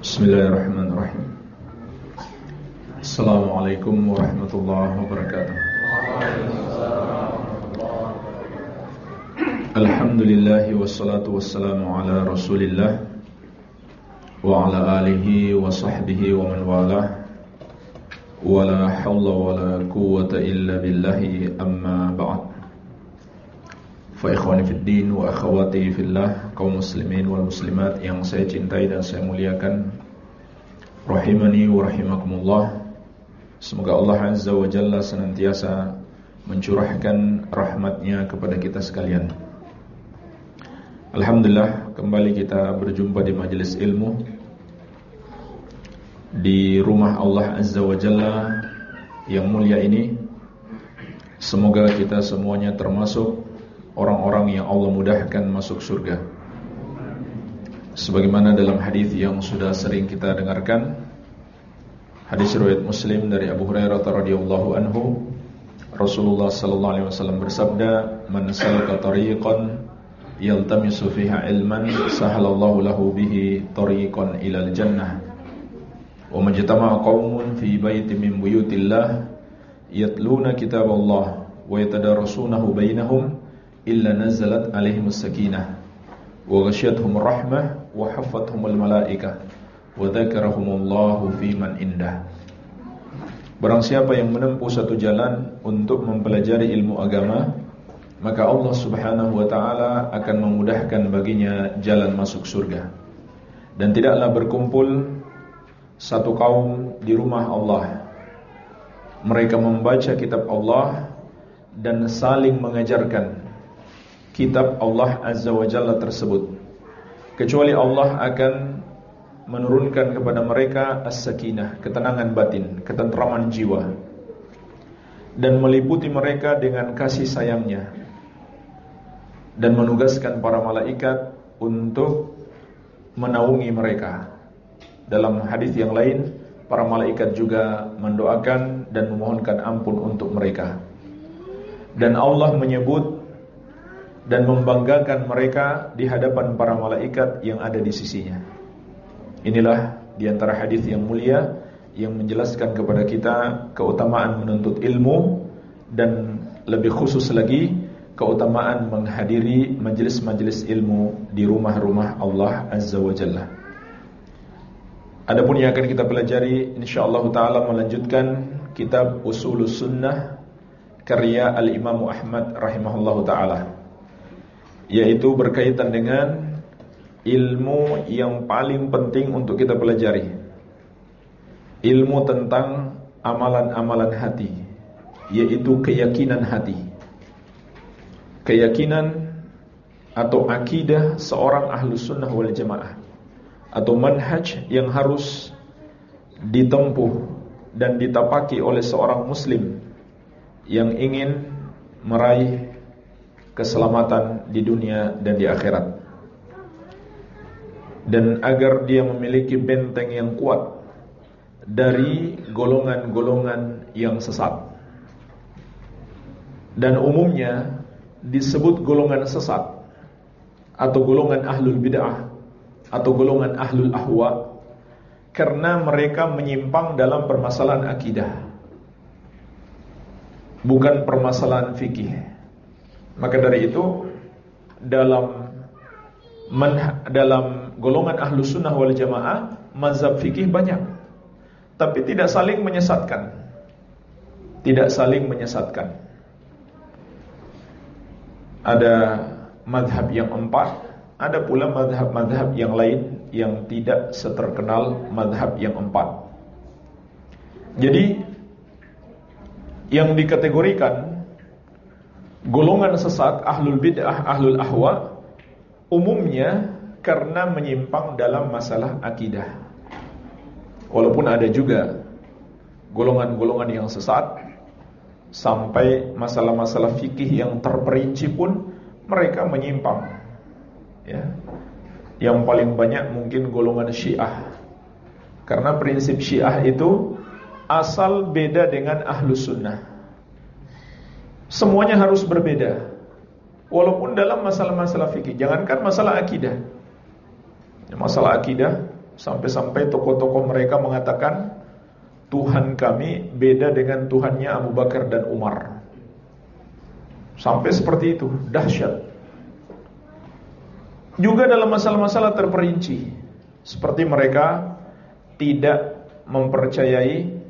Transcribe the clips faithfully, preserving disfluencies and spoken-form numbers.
Bismillahirrahmanirrahim. Assalamualaikum warahmatullahi wabarakatuh. Alhamdulillahi wassalatu wassalamu ala rasulillah wa ala alihi wa sahbihi wa man walah. Wa la hawla wa la quwwata illa billahi, amma ba'd. Fa ikhwani fid din wa akhawati fillah, kaum muslimin wal muslimat yang saya cintai dan saya muliakan, rahimani wa rahimakumullah. Semoga Allah Azza wa Jalla senantiasa mencurahkan rahmatnya kepada kita sekalian. Alhamdulillah, kembali kita berjumpa di majelis ilmu di rumah Allah Azza wa Jalla yang mulia ini. Semoga kita semuanya termasuk orang-orang yang Allah mudahkan masuk surga. Sebagaimana dalam hadis yang sudah sering kita dengarkan, hadis riwayat Muslim dari Abu Hurairah radhiyallahu anhu, Rasulullah sallallahu alaihi wasallam bersabda, "Man salaka tariqan yaltamisu fiha ilman, sahalallahu lahu bihi tariqan ilal jannah. Wa majtama'a qaumun fi baitin min buyutillah yatluna kitaballah wa yatadarasunahu bainahum illa nazalat alaihimus sakinah wa ghasyiyatuhumur rahmah wa haffathumul malaikah wa dzakarahumullahu fi man indah." Barang siapa yang menempuh satu jalan untuk mempelajari ilmu agama, maka Allah Subhanahu wa taala akan memudahkan baginya jalan masuk surga. Dan tidaklah berkumpul satu kaum di rumah Allah, mereka membaca kitab Allah dan saling mengajarkan kitab Allah Azza wa Jalla tersebut, kecuali Allah akan menurunkan kepada mereka as-sakinah, ketenangan batin, ketentraman jiwa, dan meliputi mereka dengan kasih sayangnya, dan menugaskan para malaikat untuk menaungi mereka. Dalam hadis yang lain, para malaikat juga mendoakan dan memohonkan ampun untuk mereka. Dan Allah menyebut dan membanggakan mereka di hadapan para malaikat yang ada di sisinya. Inilah di antara hadis yang mulia yang menjelaskan kepada kita keutamaan menuntut ilmu, dan lebih khusus lagi keutamaan menghadiri majelis-majelis ilmu di rumah-rumah Allah Azza wa Jalla. Adapun yang akan kita pelajari insyaallah taala melanjutkan kitab Ushulus Sunnah karya Al-Imam Ahmad rahimahullahu taala, yaitu berkaitan dengan ilmu yang paling penting untuk kita pelajari, ilmu tentang amalan-amalan hati, yaitu keyakinan hati, keyakinan atau akidah seorang ahlus sunnah wal jamaah, atau manhaj yang harus ditempuh dan ditapaki oleh seorang muslim yang ingin meraih keselamatan di dunia dan di akhirat, dan agar dia memiliki benteng yang kuat dari golongan-golongan yang sesat. Dan umumnya disebut golongan sesat atau golongan ahlul bid'ah atau golongan ahlul ahwa karena mereka menyimpang dalam permasalahan akidah, bukan permasalahan fikih. Maka dari itu dalam manha, dalam golongan ahlus sunnah wal jamaah, mazhab fikih banyak, tapi tidak saling menyesatkan. Tidak saling menyesatkan. Ada mazhab yang empat, ada pula mazhab-mazhab yang lain yang tidak seterkenal mazhab yang empat. Jadi yang dikategorikan golongan sesat, ahlul bid'ah, ahlul ahwa, umumnya karena menyimpang dalam masalah akidah. Walaupun ada juga golongan-golongan yang sesat sampai masalah-masalah fikih yang terperinci pun mereka menyimpang. Ya. Yang paling banyak mungkin golongan Syiah, karena prinsip Syiah itu asal beda dengan ahlus sunnah. Semuanya harus berbeda, walaupun dalam masalah-masalah fikih. Jangankan masalah akidah, masalah akidah Sampai-sampai tokoh-tokoh mereka mengatakan Tuhan kami beda dengan Tuhannya Abu Bakar dan Umar. Sampai seperti itu, dahsyat. Juga dalam masalah-masalah terperinci, seperti mereka tidak mempercayai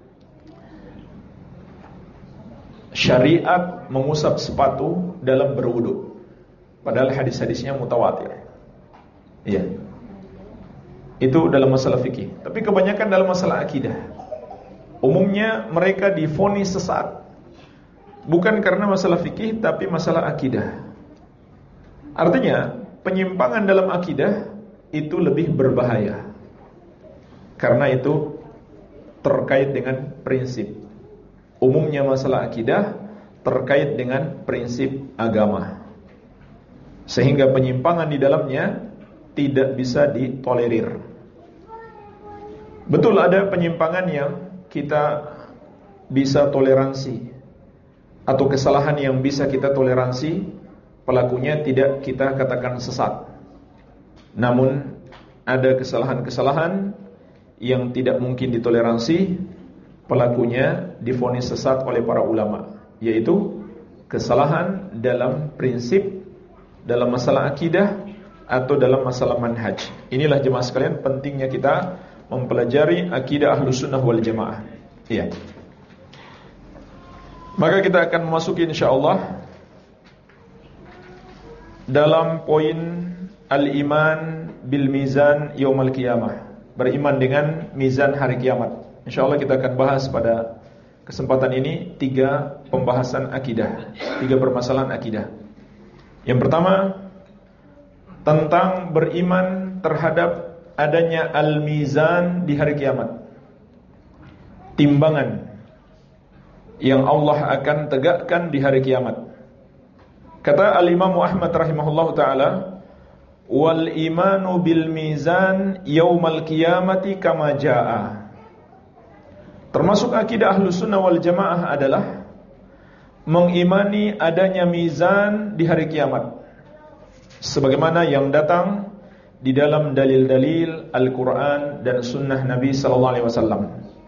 syariat mengusap sepatu dalam berwudu, padahal hadis-hadisnya mutawatir. Iya. Itu dalam masalah fikih. Tapi kebanyakan dalam masalah akidah. Umumnya mereka divonis sesat, bukan karena masalah fikih, tapi masalah akidah. Artinya penyimpangan dalam akidah itu lebih berbahaya, karena itu terkait dengan prinsip. Umumnya masalah akidah terkait dengan prinsip agama, sehingga penyimpangan di dalamnya tidak bisa ditolerir. Betul ada penyimpangan yang kita bisa toleransi, atau kesalahan yang bisa kita toleransi, pelakunya tidak kita katakan sesat. Namun ada kesalahan-kesalahan yang tidak mungkin ditoleransi, pelakunya divonis sesat oleh para ulama, yaitu kesalahan dalam prinsip, dalam masalah akidah, atau dalam masalah manhaj. Inilah jemaah sekalian pentingnya kita mempelajari akidah Ahlus Sunnah wal Jamaah. Iya. Maka kita akan memasuki insyaallah dalam poin al-iman bil mizan yaumil qiyamah, beriman dengan mizan hari kiamat. Insyaallah kita akan bahas pada kesempatan ini tiga pembahasan akidah, tiga permasalahan akidah. Yang pertama, tentang beriman terhadap adanya al-mizan di hari kiamat, timbangan yang Allah akan tegakkan di hari kiamat. Kata al-Imam Ahmad rahimahullahu taala, wal imanu bil mizan yaumal qiyamati kama jaa. Termasuk akidah Ahlus Sunnah wal Jamaah adalah mengimani adanya mizan di hari kiamat, sebagaimana yang datang di dalam dalil-dalil Al-Quran dan Sunnah Nabi sallallahu alaihi wasallam.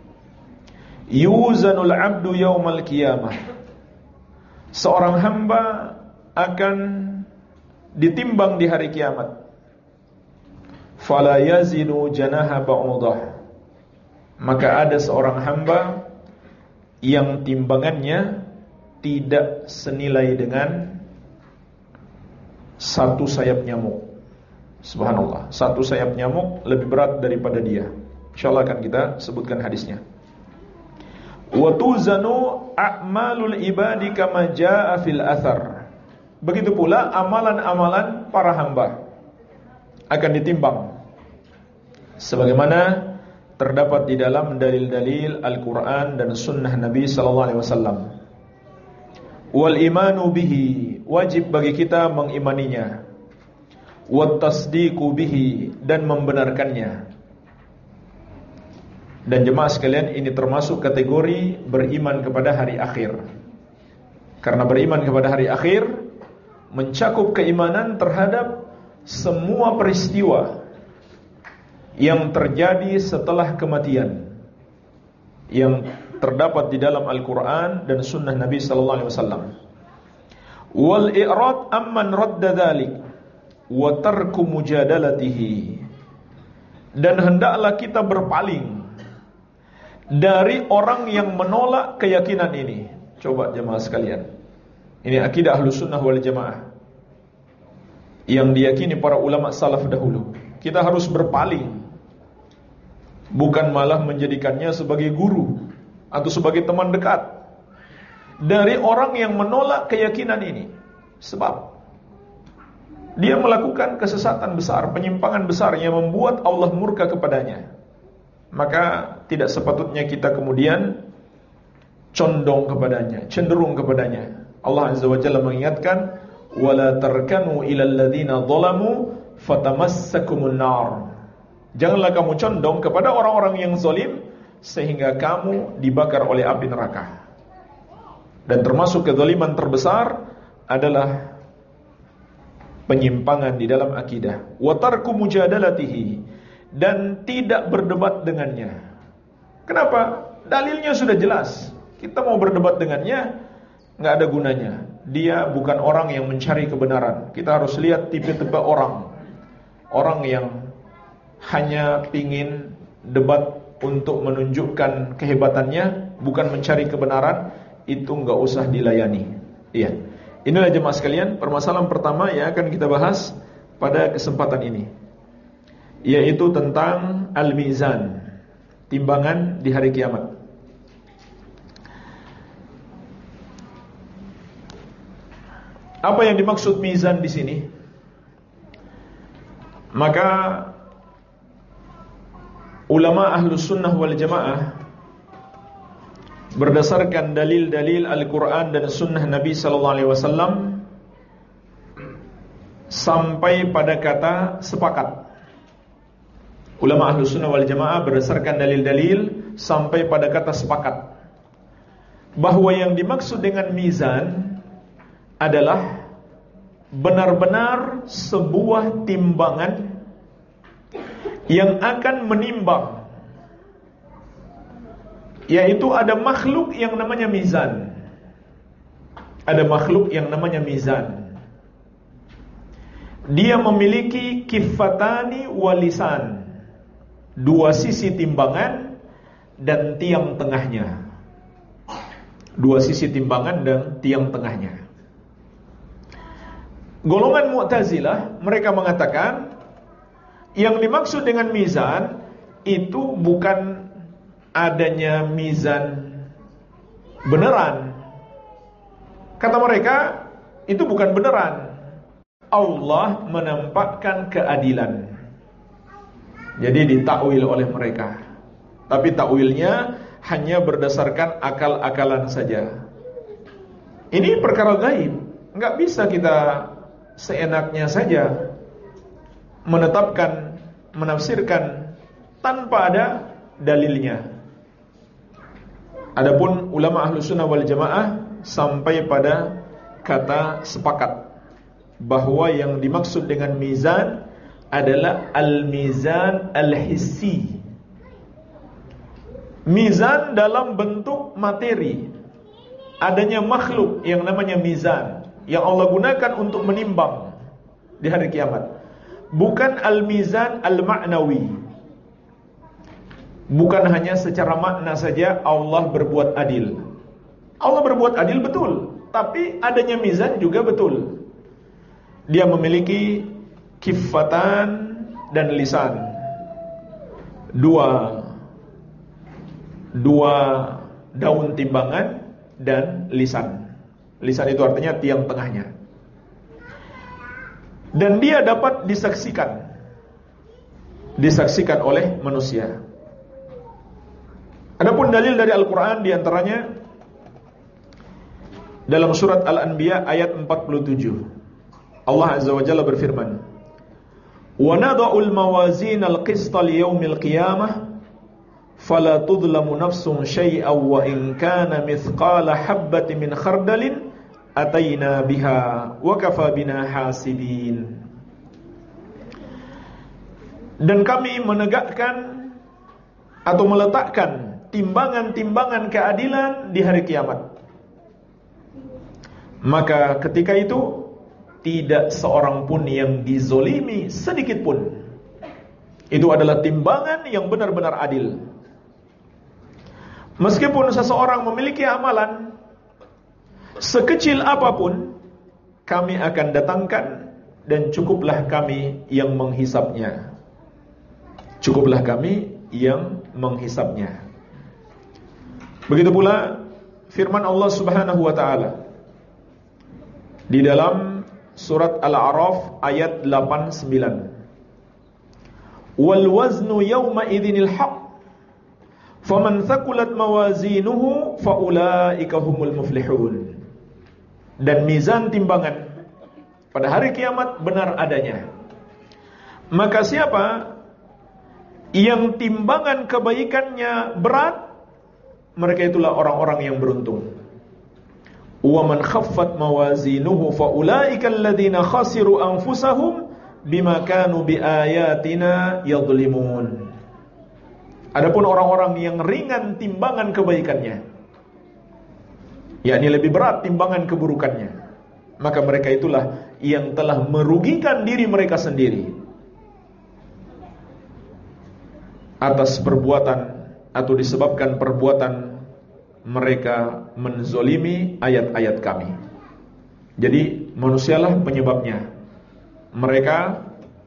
Yuzanul abdu yaumal qiyamah, seorang hamba akan ditimbang di hari kiamat. Fala yazinu janaha ba'udah, maka ada seorang hamba yang timbangannya tidak senilai dengan satu sayap nyamuk. Subhanallah, satu sayap nyamuk lebih berat daripada dia. InsyaAllah akan kita sebutkan hadisnya. Wa tuzanu a'malul ibadi kama jaa fil athar. Begitu pula amalan-amalan para hamba akan ditimbang sebagaimana terdapat di dalam dalil-dalil Al-Quran dan Sunnah Nabi sallallahu alaihi wasallam. Wal imanu bihi, wajib bagi kita mengimaninya. Wat tasdiqu bihi, dan membenarkannya. Dan jemaah sekalian, ini termasuk kategori beriman kepada hari akhir. Karena beriman kepada hari akhir mencakup keimanan terhadap semua peristiwa yang terjadi setelah kematian, yang terdapat di dalam Al-Quran dan Sunnah Nabi sallallahu alaihi wasallam. Wal i'rad amman radda dzalik wa tarku mujadalatihi, dan hendaklah kita berpaling dari orang yang menolak keyakinan ini. Coba jemaah sekalian, ini akidah Ahlus Sunnah wal Jamaah yang diyakini para ulama salaf dahulu. Kita harus berpaling, bukan malah menjadikannya sebagai guru atau sebagai teman dekat dari orang yang menolak keyakinan ini. Sebab dia melakukan kesesatan besar, penyimpangan besar yang membuat Allah murka kepadanya. Maka tidak sepatutnya kita kemudian condong kepadanya, cenderung kepadanya. Allah Azza wa Jalla mengingatkan, wala tarkanu ilal ladzina zalamu fatamassakumun nar. Janganlah kamu condong kepada orang-orang yang zalim sehingga kamu dibakar oleh api neraka. Dan termasuk kezaliman terbesar adalah penyimpangan di dalam akidah. Wa tarku mujadalatihi, dan tidak berdebat dengannya. Kenapa? Dalilnya sudah jelas. Kita mau berdebat dengannya, nggak ada gunanya. Dia bukan orang yang mencari kebenaran. Kita harus lihat tipe-tipe orang. Orang yang hanya pingin debat untuk menunjukkan kehebatannya, bukan mencari kebenaran, itu nggak usah dilayani. Iya. Inilah jemaah sekalian, permasalahan pertama yang akan kita bahas pada kesempatan ini, yaitu tentang al-mizan, timbangan di hari kiamat. Apa yang dimaksud mizan di sini? Maka ulama ahlus sunnah wal jamaah berdasarkan dalil-dalil Al-Quran dan sunnah Nabi sallallahu alaihi wasallam sampai pada kata sepakat. Ulama ahlus sunnah wal jamaah berdasarkan dalil-dalil sampai pada kata sepakat bahwa yang dimaksud dengan mizan adalah benar-benar sebuah timbangan yang akan menimbang, yaitu ada makhluk yang namanya mizan. Ada makhluk yang namanya mizan. Dia memiliki kifatani walisan, dua sisi timbangan dan tiang tengahnya. Dua sisi timbangan dan tiang tengahnya. Golongan Mu'tazilah mereka mengatakan yang dimaksud dengan mizan itu bukan adanya mizan beneran. Kata mereka, itu bukan beneran. Allah menampakkan keadilan. Jadi ditakwil oleh mereka. Tapi takwilnya hanya berdasarkan akal-akalan saja. Ini perkara gaib. Enggak bisa kita seenaknya saja menetapkan, menafsirkan tanpa ada dalilnya. Adapun ulama ahlus sunnah wal jamaah sampai pada kata sepakat bahwa yang dimaksud dengan mizan adalah al-mizan al-hissi, mizan dalam bentuk materi. Adanya makhluk yang namanya mizan yang Allah gunakan untuk menimbang di hari kiamat. Bukan al-mizan al-ma'nawi. Bukan hanya secara makna saja Allah berbuat adil. Allah berbuat adil betul, tapi adanya mizan juga betul. Dia memiliki kifatan dan lisan. Dua Dua daun timbangan dan lisan. Lisan itu artinya tiang tengahnya. Dan dia dapat disaksikan. Disaksikan oleh manusia. Adapun dalil dari Al-Quran diantaranya dalam surat Al-Anbiya ayat empat puluh tujuh. Allah Azza wa Jalla berfirman, "Wa nada'ul mawazin al-qista liyawmil qiyamah fala tudlamu nafsun syai'an wa in kana mithqala habbatin min khardalin ataina biha wa kafa bina hasibin." Dan kami menegakkan atau meletakkan timbangan-timbangan keadilan di hari kiamat. Maka ketika itu tidak seorang pun yang dizolimi sedikit pun. Itu adalah timbangan yang benar-benar adil. Meskipun seseorang memiliki amalan sekecil apapun, kami akan datangkan dan cukuplah kami yang menghisapnya. Cukuplah kami yang menghisapnya. Begitu pula firman Allah Subhanahu wa taala di dalam surat Al-A'raf ayat delapan puluh sembilan. Wal waznu yawma idzinil haqq faman thaqulat mawazinuhu faulaika humul muflihun. Dan mizan timbangan pada hari kiamat benar adanya. Maka siapa yang timbangan kebaikannya berat, mereka itulah orang-orang yang beruntung. Wa man khaffat mawazinuhu faulaika alladziina khasiru anfusahum bima kanu biayatina yadhlimun. Adapun orang-orang yang ringan timbangan kebaikannya, yakni lebih berat timbangan keburukannya, maka mereka itulah yang telah merugikan diri mereka sendiri atas perbuatan atau disebabkan perbuatan mereka menzolimi ayat-ayat kami. Jadi manusialah penyebabnya. Mereka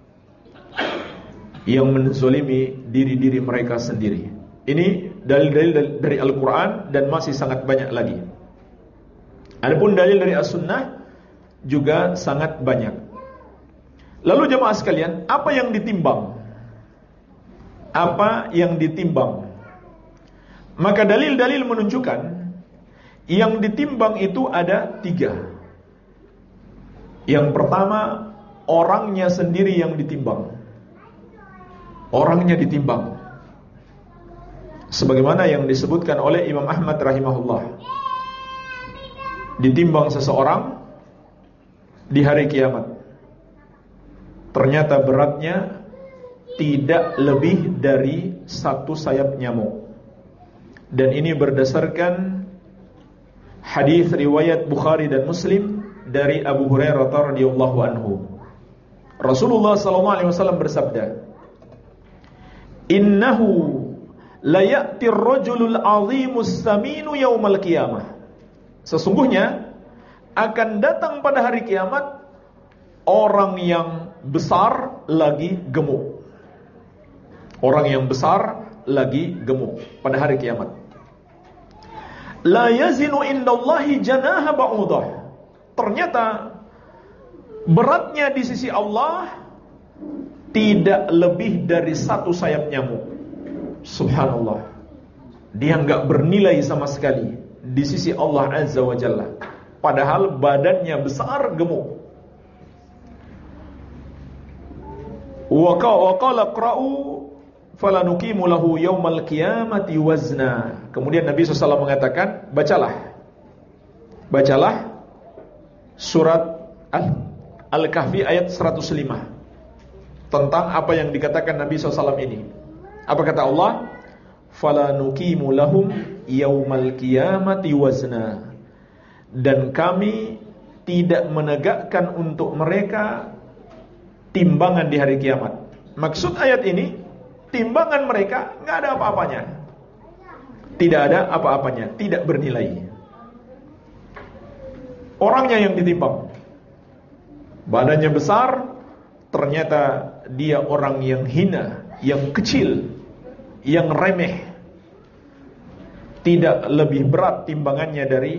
yang menzolimi diri-diri mereka sendiri. Ini dalil-dalil dari Al-Quran dan masih sangat banyak lagi. Adapun dalil dari As-Sunnah juga sangat banyak. Lalu jemaah sekalian, apa yang ditimbang? Apa yang ditimbang? Maka dalil-dalil menunjukkan yang ditimbang itu ada tiga. Yang pertama, orangnya sendiri yang ditimbang. Orangnya ditimbang, sebagaimana yang disebutkan oleh Imam Ahmad rahimahullah. Ditimbang seseorang di hari kiamat, ternyata beratnya tidak lebih dari satu sayap nyamuk. Dan ini berdasarkan hadis riwayat Bukhari dan Muslim dari Abu Hurairah radhiyallahu anhu. Rasulullah sallallahu alaihi wasallam bersabda, "Innahu la ya'ti ar-rajulul 'azimus saminu yaumal qiyamah." Sesungguhnya akan datang pada hari kiamat orang yang besar lagi gemuk. Orang yang besar lagi gemuk pada hari kiamat. La yazinu indallahi janaha ba'udah. Ternyata beratnya di sisi Allah tidak lebih dari satu sayap nyamuk. Subhanallah. Dia enggak bernilai sama sekali di sisi Allah Azza wa Jalla, padahal badannya besar gemuk. Wa qala qra'u falanuqimu lahu yaumal qiyamati wazna. Kemudian Nabi shallallahu alaihi wasallam mengatakan, bacalah Bacalah surat Al-Kahfi ayat seratus lima tentang apa yang dikatakan Nabi shallallahu alaihi wasallam ini. Apa kata Allah? Falanuqimu lahum yaumal qiyamati wazna. Dan kami tidak menegakkan untuk mereka timbangan di hari kiamat. Maksud ayat ini, timbangan mereka nggak ada apa-apanya. Tidak ada apa-apanya, tidak bernilai. Orangnya yang ditimbang, badannya besar, ternyata dia orang yang hina, yang kecil, yang remeh, tidak lebih berat timbangannya dari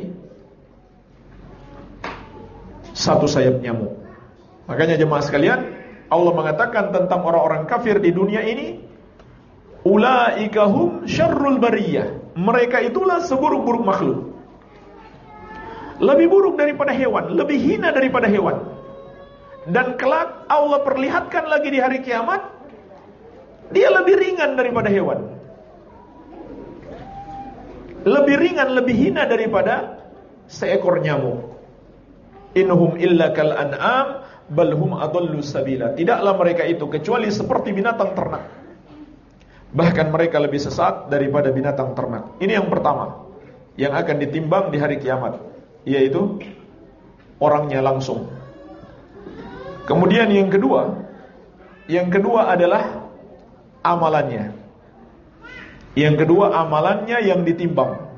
satu sayap nyamuk. Makanya jemaah sekalian, Allah mengatakan tentang orang-orang kafir di dunia ini, ulaika hum syarrul bariyah. Mereka itulah seburuk-buruk makhluk, lebih buruk daripada hewan, lebih hina daripada hewan. Dan kelak Allah perlihatkan lagi di hari kiamat, dia lebih ringan daripada hewan, lebih ringan, lebih hina daripada seekor nyamuk. Innahum illa kal an'am bal hum adallu sabila. Tidaklah mereka itu kecuali seperti binatang ternak, bahkan mereka lebih sesat daripada binatang ternak. Ini yang pertama yang akan ditimbang di hari kiamat, yaitu orangnya langsung. Kemudian yang kedua, yang kedua adalah amalannya. Yang kedua amalannya yang ditimbang.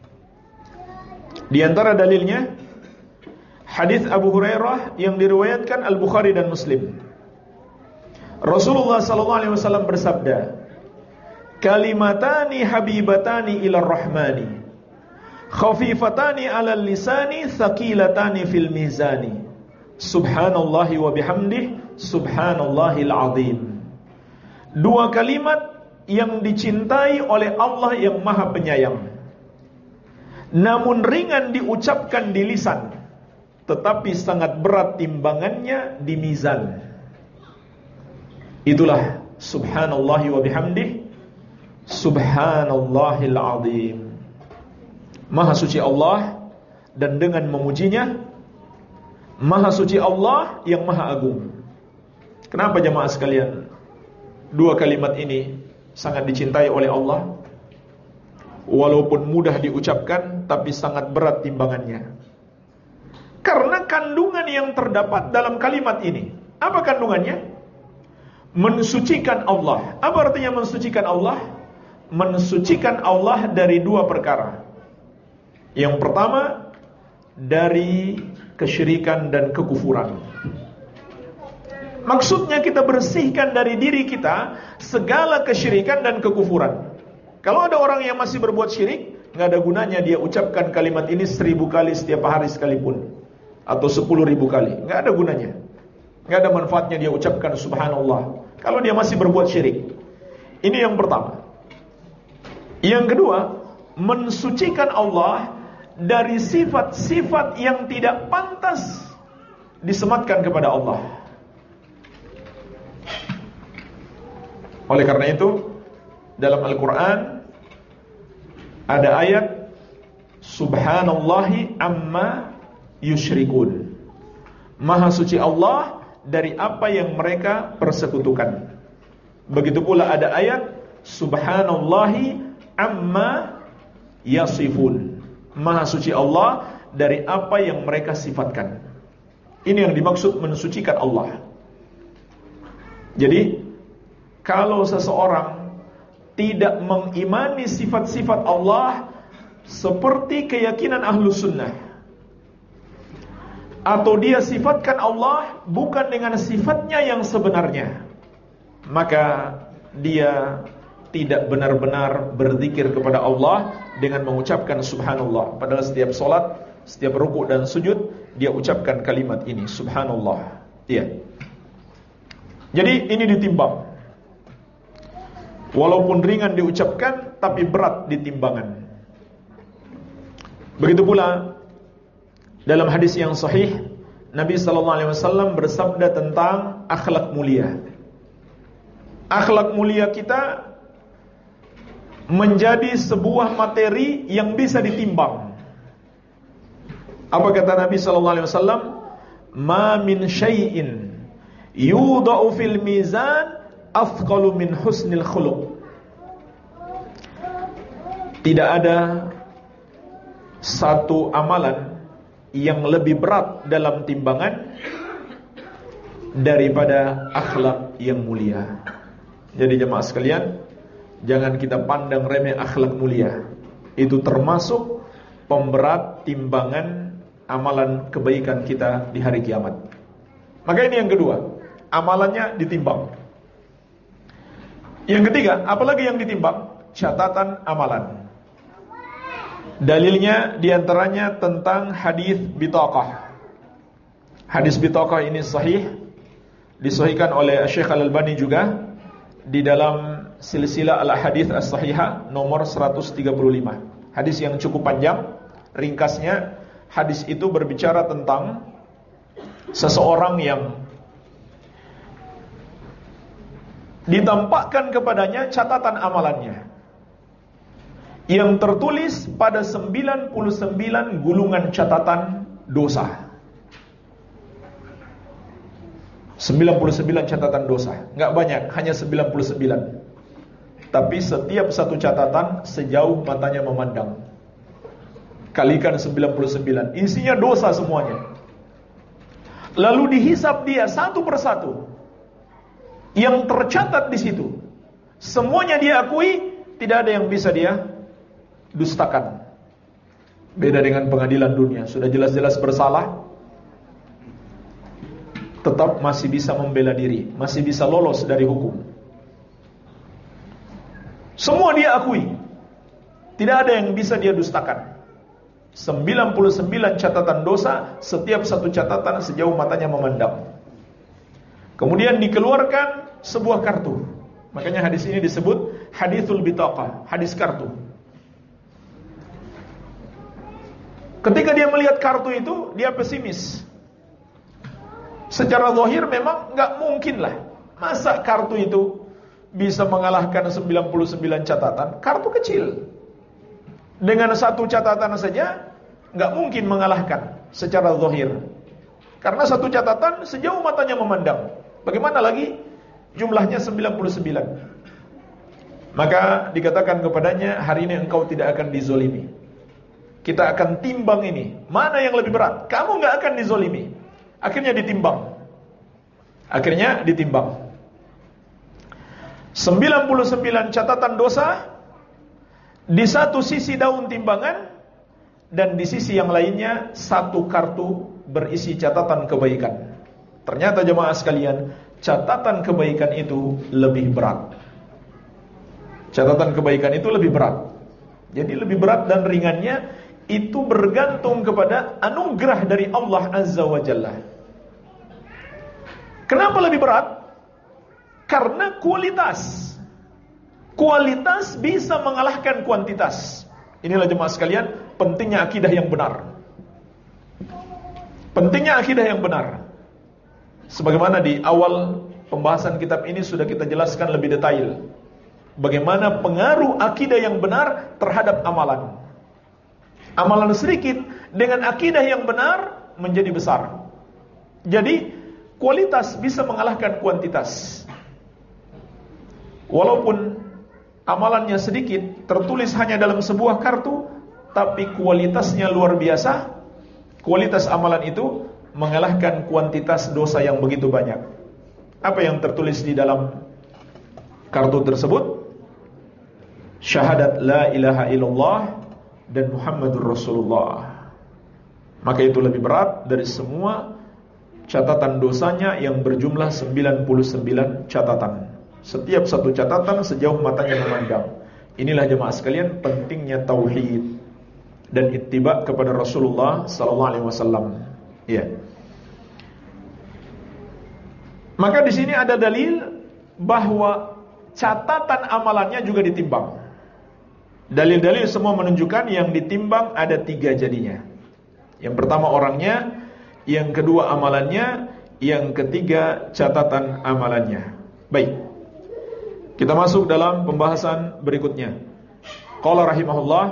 Di antara dalilnya hadis Abu Hurairah yang diriwayatkan Al-Bukhari dan Muslim. Rasulullah sallallahu alaihi wasallam bersabda, "Kalimatani habibatani ilar rahmani, khafifatani 'alal lisani, thaqilatani fil mizani. Subhanallahi wa bihamdihi, subhanallahil azim." Dua kalimat yang dicintai oleh Allah yang Maha Penyayang, namun ringan diucapkan di lisan, tetapi sangat berat timbangannya di mizan. Itulah subhanallahi wa bihamdihi, subhanallahil azim. Maha suci Allah, dan dengan memujinya, maha suci Allah yang maha agung. Kenapa jemaah sekalian dua kalimat ini sangat dicintai oleh Allah? Walaupun mudah diucapkan, tapi sangat berat timbangannya. Karena kandungan yang terdapat dalam kalimat ini. Apa kandungannya? Mensucikan Allah. Apa artinya mensucikan Allah? Mensucikan Allah dari dua perkara. Yang pertama, dari kesyirikan dan kekufuran. Maksudnya kita bersihkan dari diri kita segala kesyirikan dan kekufuran. Kalau ada orang yang masih berbuat syirik, nggak ada gunanya dia ucapkan kalimat ini seribu kali setiap hari sekalipun, atau sepuluh ribu kali, nggak ada gunanya, nggak ada manfaatnya dia ucapkan subhanallah kalau dia masih berbuat syirik. Ini yang pertama. Yang kedua, mensucikan Allah dari sifat-sifat yang tidak pantas disematkan kepada Allah. Oleh karena itu, dalam Al-Quran ada ayat Subhanallahi amma yusyrikun. Maha suci Allah dari apa yang mereka persekutukan. Begitu pula ada ayat Subhanallahi amma yasifun. Maha suci Allah dari apa yang mereka sifatkan. Ini yang dimaksud mensucikan Allah. Jadi kalau seseorang tidak mengimani sifat-sifat Allah seperti keyakinan ahlu sunnah, atau dia sifatkan Allah bukan dengan sifatnya yang sebenarnya, maka dia tidak benar-benar berzikir kepada Allah dengan mengucapkan subhanallah. Padahal setiap solat, setiap ruku dan sujud, dia ucapkan kalimat ini, subhanallah. Iya. Jadi ini ditimbang. Walaupun ringan diucapkan, tapi berat di timbangan. Begitu pula dalam hadis yang sahih, Nabi sallallahu alaihi wasallam bersabda tentang akhlak mulia. Akhlak mulia kita menjadi sebuah materi yang bisa ditimbang. Apa kata Nabi sallallahu alaihi wasallam? Ma min syai'in yudha'u fil mizan afqalu min husnil khuluq. Tidak ada satu amalan yang lebih berat dalam timbangan daripada akhlak yang mulia. Jadi jemaah sekalian, jangan kita pandang remeh akhlak mulia. Itu termasuk pemberat timbangan amalan kebaikan kita di hari kiamat. Maka ini yang kedua, amalannya ditimbang. Yang ketiga, apalagi yang ditimbang? Catatan amalan. Dalilnya diantaranya tentang hadis bitaqah. Hadis bitaqah ini sahih, disahihkan oleh Syekh Al-Albani juga di dalam silsilah al-hadits as-sahihah nomor seratus tiga puluh lima. Hadis yang cukup panjang. Ringkasnya, hadis itu berbicara tentang seseorang yang ditampakkan kepadanya catatan amalannya yang tertulis pada sembilan puluh sembilan gulungan catatan dosa. sembilan puluh sembilan catatan dosa. Enggak banyak, hanya sembilan puluh sembilan. Tapi setiap satu catatan sejauh matanya memandang. Kalikan sembilan puluh sembilan, isinya dosa semuanya. Lalu dihisap dia satu persatu. Yang tercatat di situ, semuanya dia akui, tidak ada yang bisa dia dustakan. Beda dengan pengadilan dunia, sudah jelas-jelas bersalah, tetap masih bisa membela diri, masih bisa lolos dari hukum. Semua dia akui, tidak ada yang bisa dia dustakan. sembilan puluh sembilan catatan dosa, setiap satu catatan sejauh matanya memandang. Kemudian dikeluarkan sebuah kartu. Makanya hadis ini disebut hadithul bitaqah, hadis kartu. Ketika dia melihat kartu itu, dia pesimis. Secara zahir memang gak mungkin lah, masa kartu itu bisa mengalahkan sembilan puluh sembilan catatan. Kartu kecil, dengan satu catatan saja gak mungkin mengalahkan secara zahir. Karena satu catatan sejauh matanya memandang. Bagaimana lagi jumlahnya sembilan puluh sembilan? Maka dikatakan kepadanya, hari ini engkau tidak akan dizolimi. Kita akan timbang ini, mana yang lebih berat? Kamu gak akan dizolimi. Akhirnya ditimbang. Akhirnya ditimbang. sembilan puluh sembilan catatan dosa di satu sisi daun timbangan, dan di sisi yang lainnya satu kartu berisi catatan kebaikan. Ternyata jemaah sekalian, catatan kebaikan itu lebih berat. Catatan kebaikan itu lebih berat. Jadi lebih berat dan ringannya itu bergantung kepada anugerah dari Allah Azza wa Jalla. Kenapa lebih berat? Karena kualitas. Kualitas bisa mengalahkan kuantitas. Inilah jemaah sekalian, pentingnya akidah yang benar. Pentingnya akidah yang benar. Sebagaimana di awal pembahasan kitab ini sudah kita jelaskan lebih detail, bagaimana pengaruh akidah yang benar terhadap amalan. Amalan sedikit dengan akidah yang benar menjadi besar. Jadi kualitas bisa mengalahkan kuantitas. Walaupun amalannya sedikit, tertulis hanya dalam sebuah kartu, tapi kualitasnya luar biasa. Kualitas amalan itu mengalahkan kuantitas dosa yang begitu banyak. Apa yang tertulis di dalam kartu tersebut? Syahadat la ilaha illallah dan Muhammadur Rasulullah. Maka itu lebih berat dari semua catatan dosanya yang berjumlah sembilan puluh sembilan catatan. Setiap satu catatan sejauh matanya memandang. Inilah jemaah sekalian pentingnya tauhid dan ittiba kepada Rasulullah sallallahu alaihi wasallam. Ya. Maka di sini ada dalil bahwa catatan amalannya juga ditimbang. Dalil-dalil semua menunjukkan yang ditimbang ada tiga jadinya. Yang pertama orangnya, yang kedua amalannya, yang ketiga catatan amalannya. Baik, kita masuk dalam pembahasan berikutnya. Qala rahimahullah,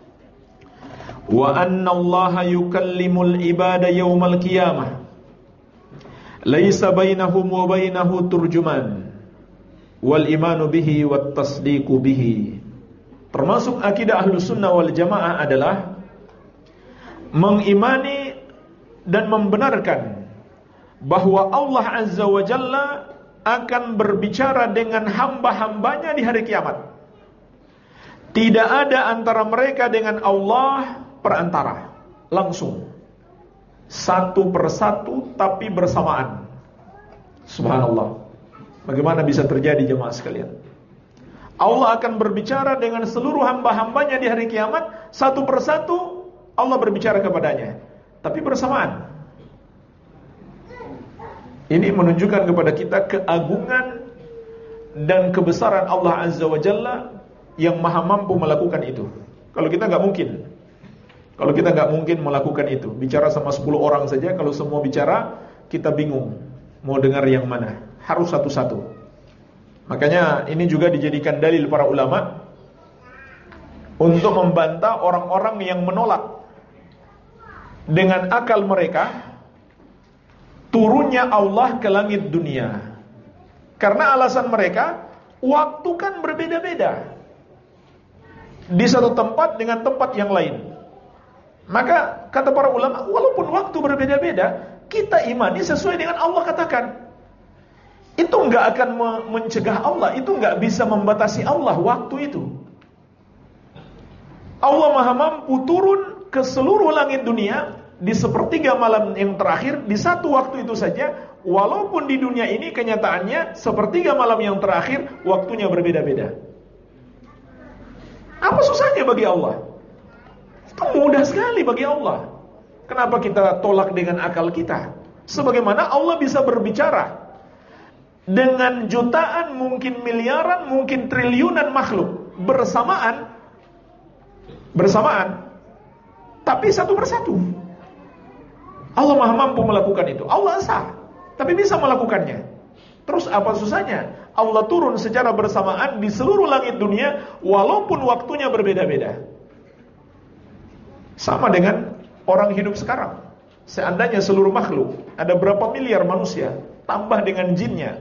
wa anna allaha yukallimul ibada yawmal qiyamah laisa bainahum wa bainahu turjuman wal imanu bihi wat tasdiqu bihi. Termasuk akidah Ahlus Sunnah wal Jamaah adalah mengimani dan membenarkan bahwa Allah Azza wa Jalla akan berbicara dengan hamba-hambanya di hari kiamat. Tidak ada antara mereka dengan Allah perantara, langsung satu persatu tapi bersamaan. Subhanallah. Bagaimana bisa terjadi jemaah sekalian? Allah akan berbicara dengan seluruh hamba-hambanya di hari kiamat, satu persatu Allah berbicara kepadanya, tapi bersamaan. Ini menunjukkan kepada kita keagungan dan kebesaran Allah Azza wa Jalla yang maha mampu melakukan itu. Kalau kita gak mungkin. Kalau kita gak mungkin melakukan itu. Bicara sama sepuluh orang saja, kalau semua bicara, kita bingung mau dengar yang mana. Harus satu-satu. Makanya ini juga dijadikan dalil para ulama untuk membantah orang-orang yang menolak dengan akal mereka turunnya Allah ke langit dunia. Karena alasan mereka, waktu kan berbeda-beda di satu tempat dengan tempat yang lain. Maka kata para ulama, walaupun waktu berbeda-beda, kita imani sesuai dengan Allah katakan. Itu enggak akan mencegah Allah, itu enggak bisa membatasi Allah waktu itu. Allah maha mampu turun ke seluruh langit dunia di sepertiga malam yang terakhir, di satu waktu itu saja. Walaupun di dunia ini kenyataannya sepertiga malam yang terakhir waktunya berbeda-beda. Apa susahnya bagi Allah? Itu mudah sekali bagi Allah. Kenapa kita tolak dengan akal kita? Sebagaimana Allah bisa berbicara dengan jutaan, mungkin miliaran, mungkin triliunan makhluk bersamaan, bersamaan, tapi satu persatu. Allah maha mampu melakukan itu. Allah esa, tapi bisa melakukannya. Terus apa susahnya? Allah turun secara bersamaan di seluruh langit dunia, walaupun waktunya berbeda-beda. Sama dengan orang hidup sekarang. Seandainya seluruh makhluk, ada berapa miliar manusia, tambah dengan jinnya.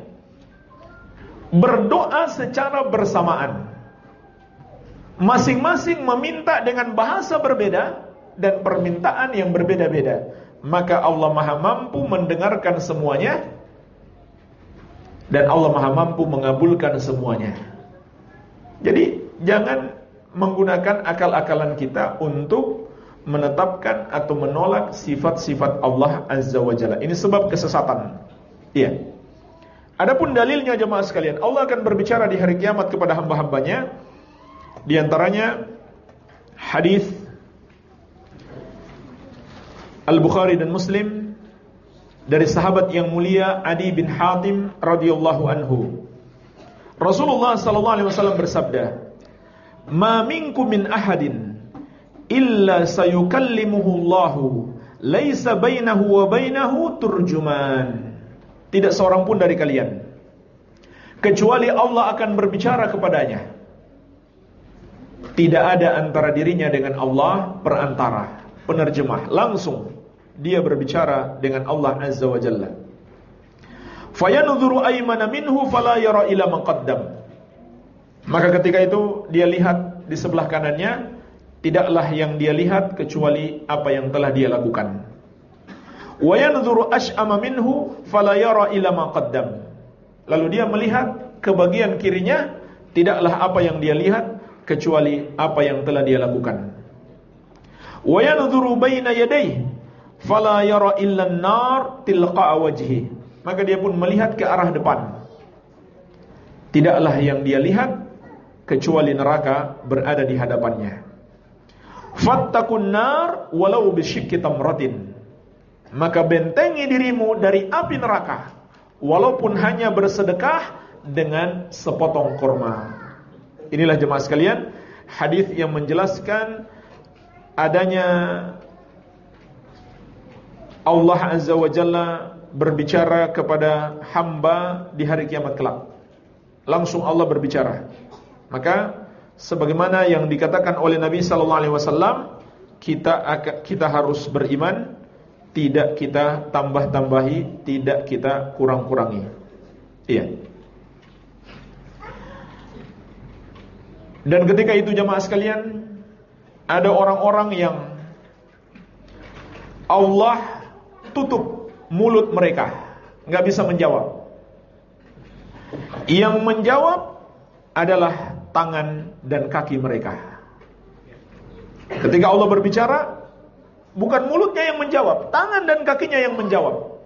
Berdoa secara bersamaan. Masing-masing meminta dengan bahasa berbeda dan permintaan yang berbeda-beda. Maka Allah Maha mampu mendengarkan semuanya, dan Allah Maha mampu mengabulkan semuanya. Jadi jangan menggunakan akal-akalan kita untuk menetapkan atau menolak sifat-sifat Allah Azza wa Jalla. Ini sebab kesesatan. Iya. Adapun dalilnya jemaah sekalian, Allah akan berbicara di hari kiamat kepada hamba-hambanya. Di antaranya hadis Al-Bukhari dan Muslim dari sahabat yang mulia Adi bin Hatim radhiyallahu anhu. Rasulullah sallallahu alaihi wasallam bersabda, "Ma minkum min ahadin illa sayukallimuhu Allahu, laisa bainahu wa bainahu turjuman." Tidak seorang pun dari kalian kecuali Allah akan berbicara kepadanya. Tidak ada antara dirinya dengan Allah perantara, penerjemah. Langsung dia berbicara dengan Allah Azza wa Jalla. Fayanudhuru aymana minhu fala yara ila maqaddam. Maka ketika itu dia lihat di sebelah kanannya, tidaklah yang dia lihat kecuali apa yang telah dia lakukan. Wa yanzuru ash'ama minhu fala yara ila ma qaddam. Lalu dia melihat ke bagian kirinya, tidaklah apa yang dia lihat kecuali apa yang telah dia lakukan. Wa yanzuru baina yadayhi fala yara illa an-nar tilqa'a wajhi. Maka dia pun melihat ke arah depan, tidaklah yang dia lihat kecuali neraka berada di hadapannya. Fattakun nar walau bisyikki tamratin. Maka bentengi dirimu dari api neraka, walaupun hanya bersedekah dengan sepotong kurma. Inilah jemaah sekalian, hadis yang menjelaskan adanya Allah Azza wa Jalla berbicara kepada hamba di hari kiamat kelak. Langsung Allah berbicara. Maka sebagaimana yang dikatakan oleh Nabi sallallahu alaihi wasallam, kita kita harus beriman, tidak kita tambah-tambahi, tidak kita kurang-kurangi. Iya. Dan ketika itu jemaah sekalian, ada orang-orang yang Allah tutup mulut mereka, nggak bisa menjawab. Yang menjawab adalah tangan dan kaki mereka. Ketika Allah berbicara, bukan mulutnya yang menjawab, tangan dan kakinya yang menjawab.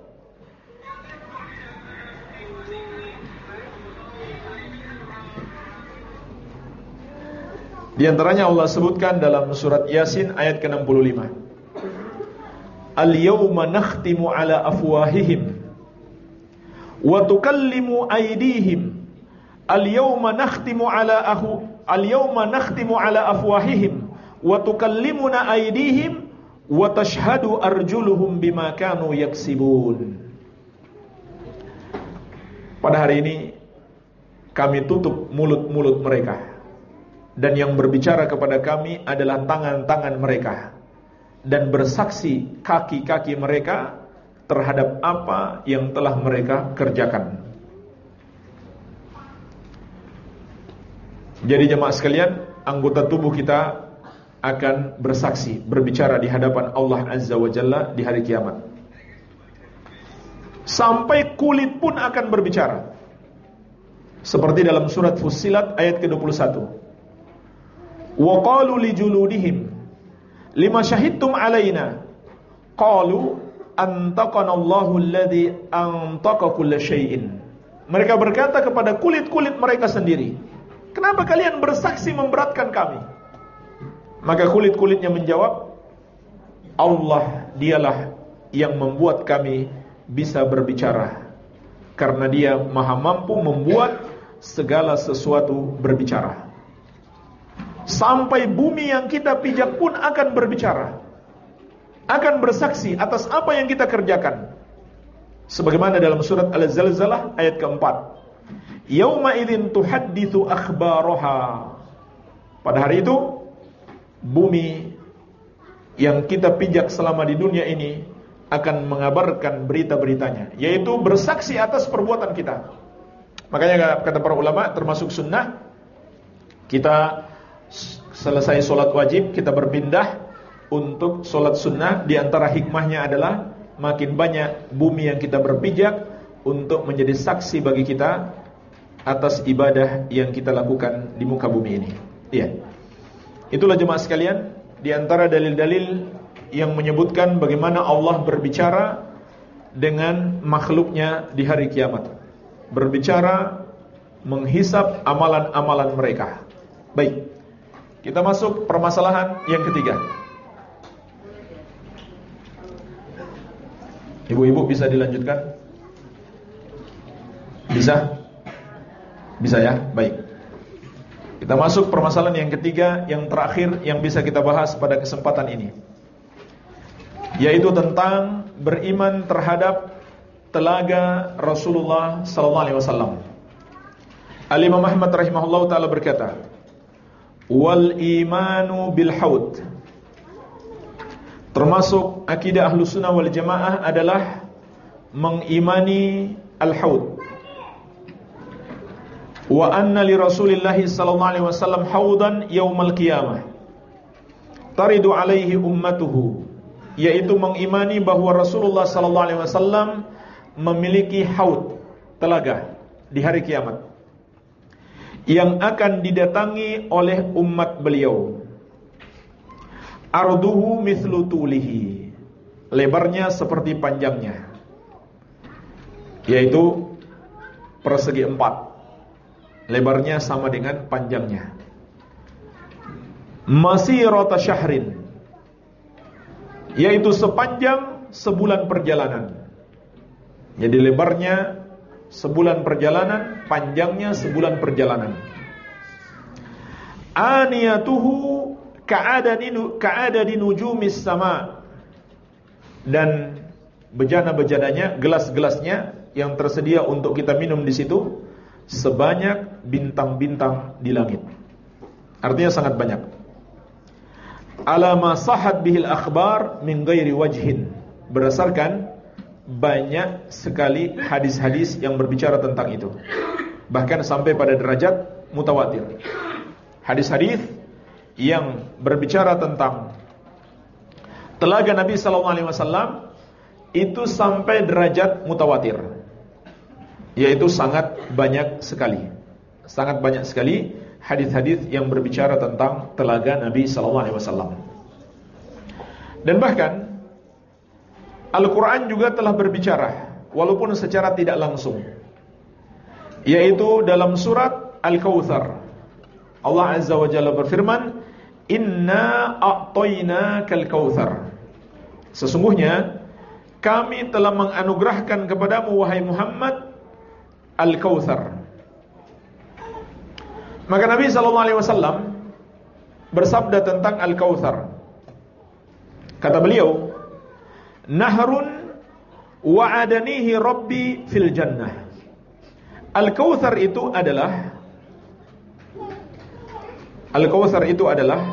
Di antaranya Allah sebutkan dalam surat Yasin ayat ke enam puluh lima. Al-yawma nakhtimu ala afwahihim wa tukallimu aydihim. Al-yawma nakhtimu ala ahu Al-yawma nakhtimu ala afwahihim wa tukallimuna aydihim wa tashhadu arjuluhum bima kanu yaksibun. Pada hari ini kami tutup mulut-mulut mereka, dan yang berbicara kepada kami adalah tangan-tangan mereka, dan bersaksi kaki-kaki mereka terhadap apa yang telah mereka kerjakan. Jadi jemaah sekalian, anggota tubuh kita akan bersaksi, berbicara di hadapan Allah Azza wa Jalla di hari kiamat. Sampai kulit pun akan berbicara. Seperti dalam surat Fussilat ayat ke dua puluh satu. Wa qalu li juludihim lima syahidtum alaina qalu antaqana Allahu alladhi antaqa kulla syai'in. Mereka berkata kepada kulit-kulit mereka sendiri, kenapa kalian bersaksi memberatkan kami? Maka kulit-kulitnya menjawab, Allah dialah yang membuat kami bisa berbicara, karena dia maha mampu membuat segala sesuatu berbicara. Sampai bumi yang kita pijak pun akan berbicara, akan bersaksi atas apa yang kita kerjakan. Sebagaimana dalam surat Al-Zalzalah ayat keempat, Yauma idzin tuhadditsu akhbaraha. Pada hari itu bumi yang kita pijak selama di dunia ini akan mengabarkan berita-beritanya, yaitu bersaksi atas perbuatan kita. Makanya kata para ulama, termasuk sunnah, kita selesai sholat wajib, kita berpindah untuk sholat sunnah. Di antara hikmahnya adalah makin banyak bumi yang kita berpijak untuk menjadi saksi bagi kita atas ibadah yang kita lakukan di muka bumi ini. Iya. Itulah jemaah sekalian, di antara dalil-dalil yang menyebutkan bagaimana Allah berbicara dengan makhluknya di hari kiamat. Berbicara, menghisap amalan-amalan mereka. Baik, kita masuk permasalahan yang ketiga. Ibu-ibu bisa dilanjutkan? Bisa? Bisa ya? Baik. Kita masuk permasalahan yang ketiga, yang terakhir yang bisa kita bahas pada kesempatan ini, yaitu tentang beriman terhadap telaga Rasulullah sallallahu alaihi wasallam. Al-Imam Ahmad rahimahullah ta'ala berkata, wal imanu bil haud, termasuk akidah Ahlus Sunnah wal Jamaah adalah mengimani al-haud. Wa anna li Rasulillah sallallahu alaihi wasallam haudan yaumal qiyamah taridu alaihi ummatuhu, yaitu mengimani bahwa Rasulullah sallallahu alaihi wasallam memiliki haud, telaga di hari kiamat yang akan didatangi oleh umat beliau. Arduhu mithlu tulihi, lebarnya seperti panjangnya, yaitu persegi empat. Lebarnya sama dengan panjangnya. Masirata syahrin, yaitu sepanjang sebulan perjalanan. Jadi lebarnya sebulan perjalanan, panjangnya sebulan perjalanan. Aniyatuhu ka'adadinu ka'adadi nujumis sama, dan bejana-bejananya, gelas-gelasnya yang tersedia untuk kita minum di situ sebanyak bintang-bintang di langit. Artinya sangat banyak. Ala ma sahhat bihil akhbar min ghairi wajhin, berdasarkan banyak sekali hadis-hadis yang berbicara tentang itu, bahkan sampai pada derajat mutawatir. Hadis-hadis yang berbicara tentang telaga Nabi sallallahu alaihi wasallam itu sampai derajat mutawatir, yaitu sangat banyak sekali. Sangat banyak sekali hadis-hadis yang berbicara tentang telaga Nabi sallallahu alaihi wasallam. Dan bahkan Al-Quran juga telah berbicara, walaupun secara tidak langsung, yaitu dalam surat Al-Kautsar. Allah Azza wa Jalla berfirman, Inna a'tainakal kautsar, sesungguhnya kami telah menganugerahkan kepadamu wahai Muhammad Al-Kautsar. Maka Nabi sallallahu alaihi wasallam bersabda tentang Al-Kautsar. Kata beliau, Nahrun wa'adanihi Rabbi fil jannah. Al-Kautsar itu adalah Al-Kautsar itu adalah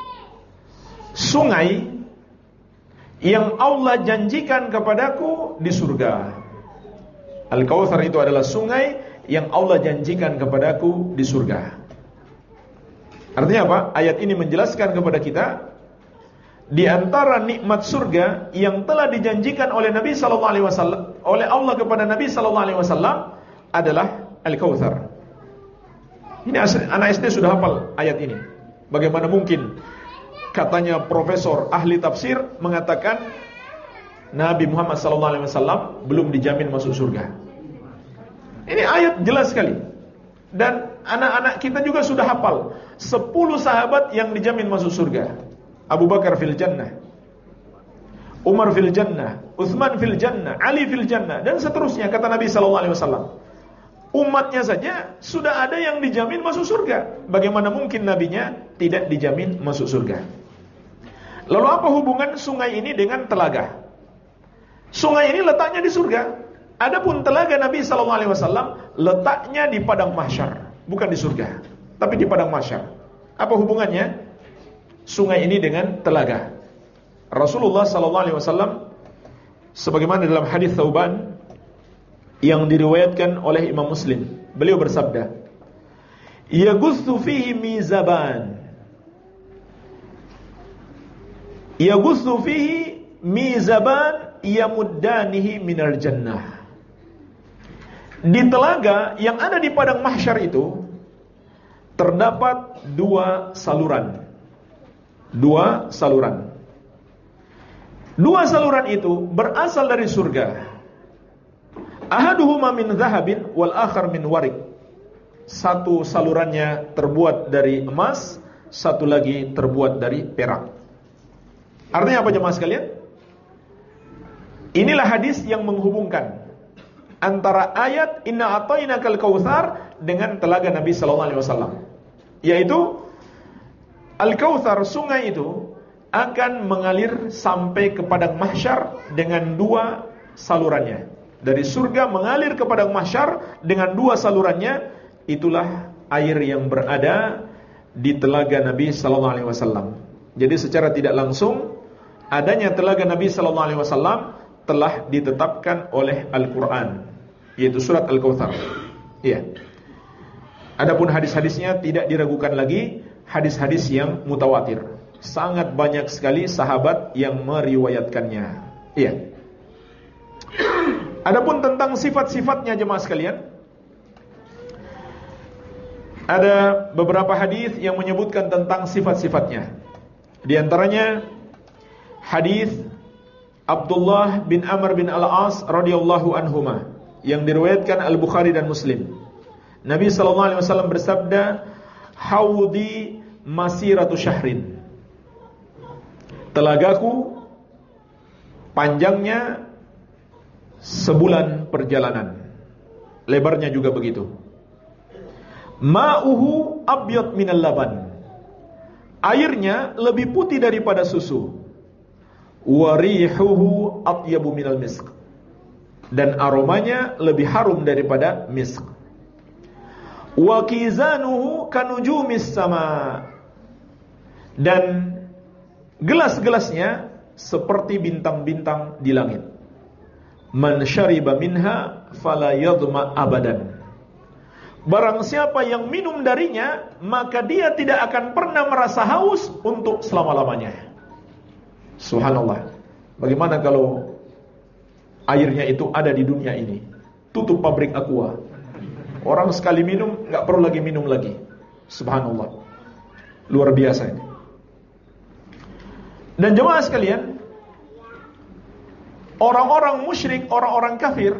sungai yang Allah janjikan kepadaku di surga. Al-Kautsar itu adalah sungai yang Allah janjikan kepadaku di surga. Artinya apa? Ayat ini menjelaskan kepada kita, di antara nikmat surga yang telah dijanjikan oleh Nabi sallallahu alaihi wasallam, oleh Allah kepada Nabi sallallahu alaihi wasallam adalah Al-Kautsar. Ini anak S D sudah hafal ayat ini. Bagaimana mungkin katanya profesor ahli tafsir mengatakan Nabi Muhammad sallallahu alaihi wasallam belum dijamin masuk surga. Ini ayat jelas sekali. Dan anak-anak kita juga sudah hafal sepuluh sahabat yang dijamin masuk surga. Abu Bakar fil jannah, Umar fil jannah, Utsman fil jannah, Ali fil jannah, dan seterusnya, kata Nabi sallallahu alaihi wasallam. Umatnya saja sudah ada yang dijamin masuk surga. Bagaimana mungkin nabinya tidak dijamin masuk surga? Lalu apa hubungan sungai ini dengan telaga? Sungai ini letaknya di surga. Adapun telaga Nabi sallallahu alaihi wasallam letaknya di padang mahsyar, bukan di surga, tapi di padang mahsyar. Apa hubungannya sungai ini dengan telaga? Rasulullah sallallahu alaihi wasallam Sebagaimana dalam hadis Thauban yang diriwayatkan oleh Imam Muslim, beliau bersabda, "Yaghussu fihi mizaban." Yaghussu fihi mizaban yamuddanihi minal jannah. Di telaga yang ada di padang mahsyar itu terdapat dua saluran. Dua saluran. Dua saluran itu berasal dari surga. Ahaduhuma min zahabin wal akhar min warik. Satu salurannya terbuat dari emas, satu lagi terbuat dari perak. Artinya apa jemaah sekalian? Inilah hadis yang menghubungkan antara ayat inna atainakal kautsar dengan telaga Nabi sallallahu alaihi wasallam. Yaitu Al-Kautsar, sungai itu akan mengalir sampai ke padang mahsyar dengan dua salurannya. Dari surga mengalir ke padang mahsyar dengan dua salurannya. Itulah air yang berada di telaga Nabi sallallahu alaihi wasallam. Jadi secara tidak langsung adanya telaga Nabi sallallahu alaihi wasallam telah ditetapkan oleh Al-Qur'an, yaitu surat Al-Kautsar. Iya. Adapun hadis-hadisnya tidak diragukan lagi, hadis-hadis yang mutawatir. Sangat banyak sekali sahabat yang meriwayatkannya. Iya. Adapun tentang sifat-sifatnya jemaah sekalian, ada beberapa hadis yang menyebutkan tentang sifat-sifatnya. Di antaranya hadis Abdullah bin Amr bin Al-As radhiyallahu anhuma yang diriwayatkan Al-Bukhari dan Muslim. Nabi sallallahu alaihi wasallam bersabda, "Haudi masiratu syahrin." Telagaku panjangnya sebulan perjalanan. Lebarnya juga begitu. Ma'uhu abyad minal laban. Airnya lebih putih daripada susu. Warihuhu atyabu minal misk. Dan aromanya lebih harum daripada misk. Wa kizanuhu kanujumis sama. Dan gelas-gelasnya seperti bintang-bintang di langit. Man syariba minha fala yadhma abadan. Barang siapa yang minum darinya, maka dia tidak akan pernah merasa haus untuk selama-lamanya. Subhanallah. Bagaimana kalau airnya itu ada di dunia ini? Tutup pabrik aqua. Orang sekali minum gak perlu lagi minum lagi. Subhanallah. Luar biasa ini. Dan jemaah sekalian, orang-orang musyrik, orang-orang kafir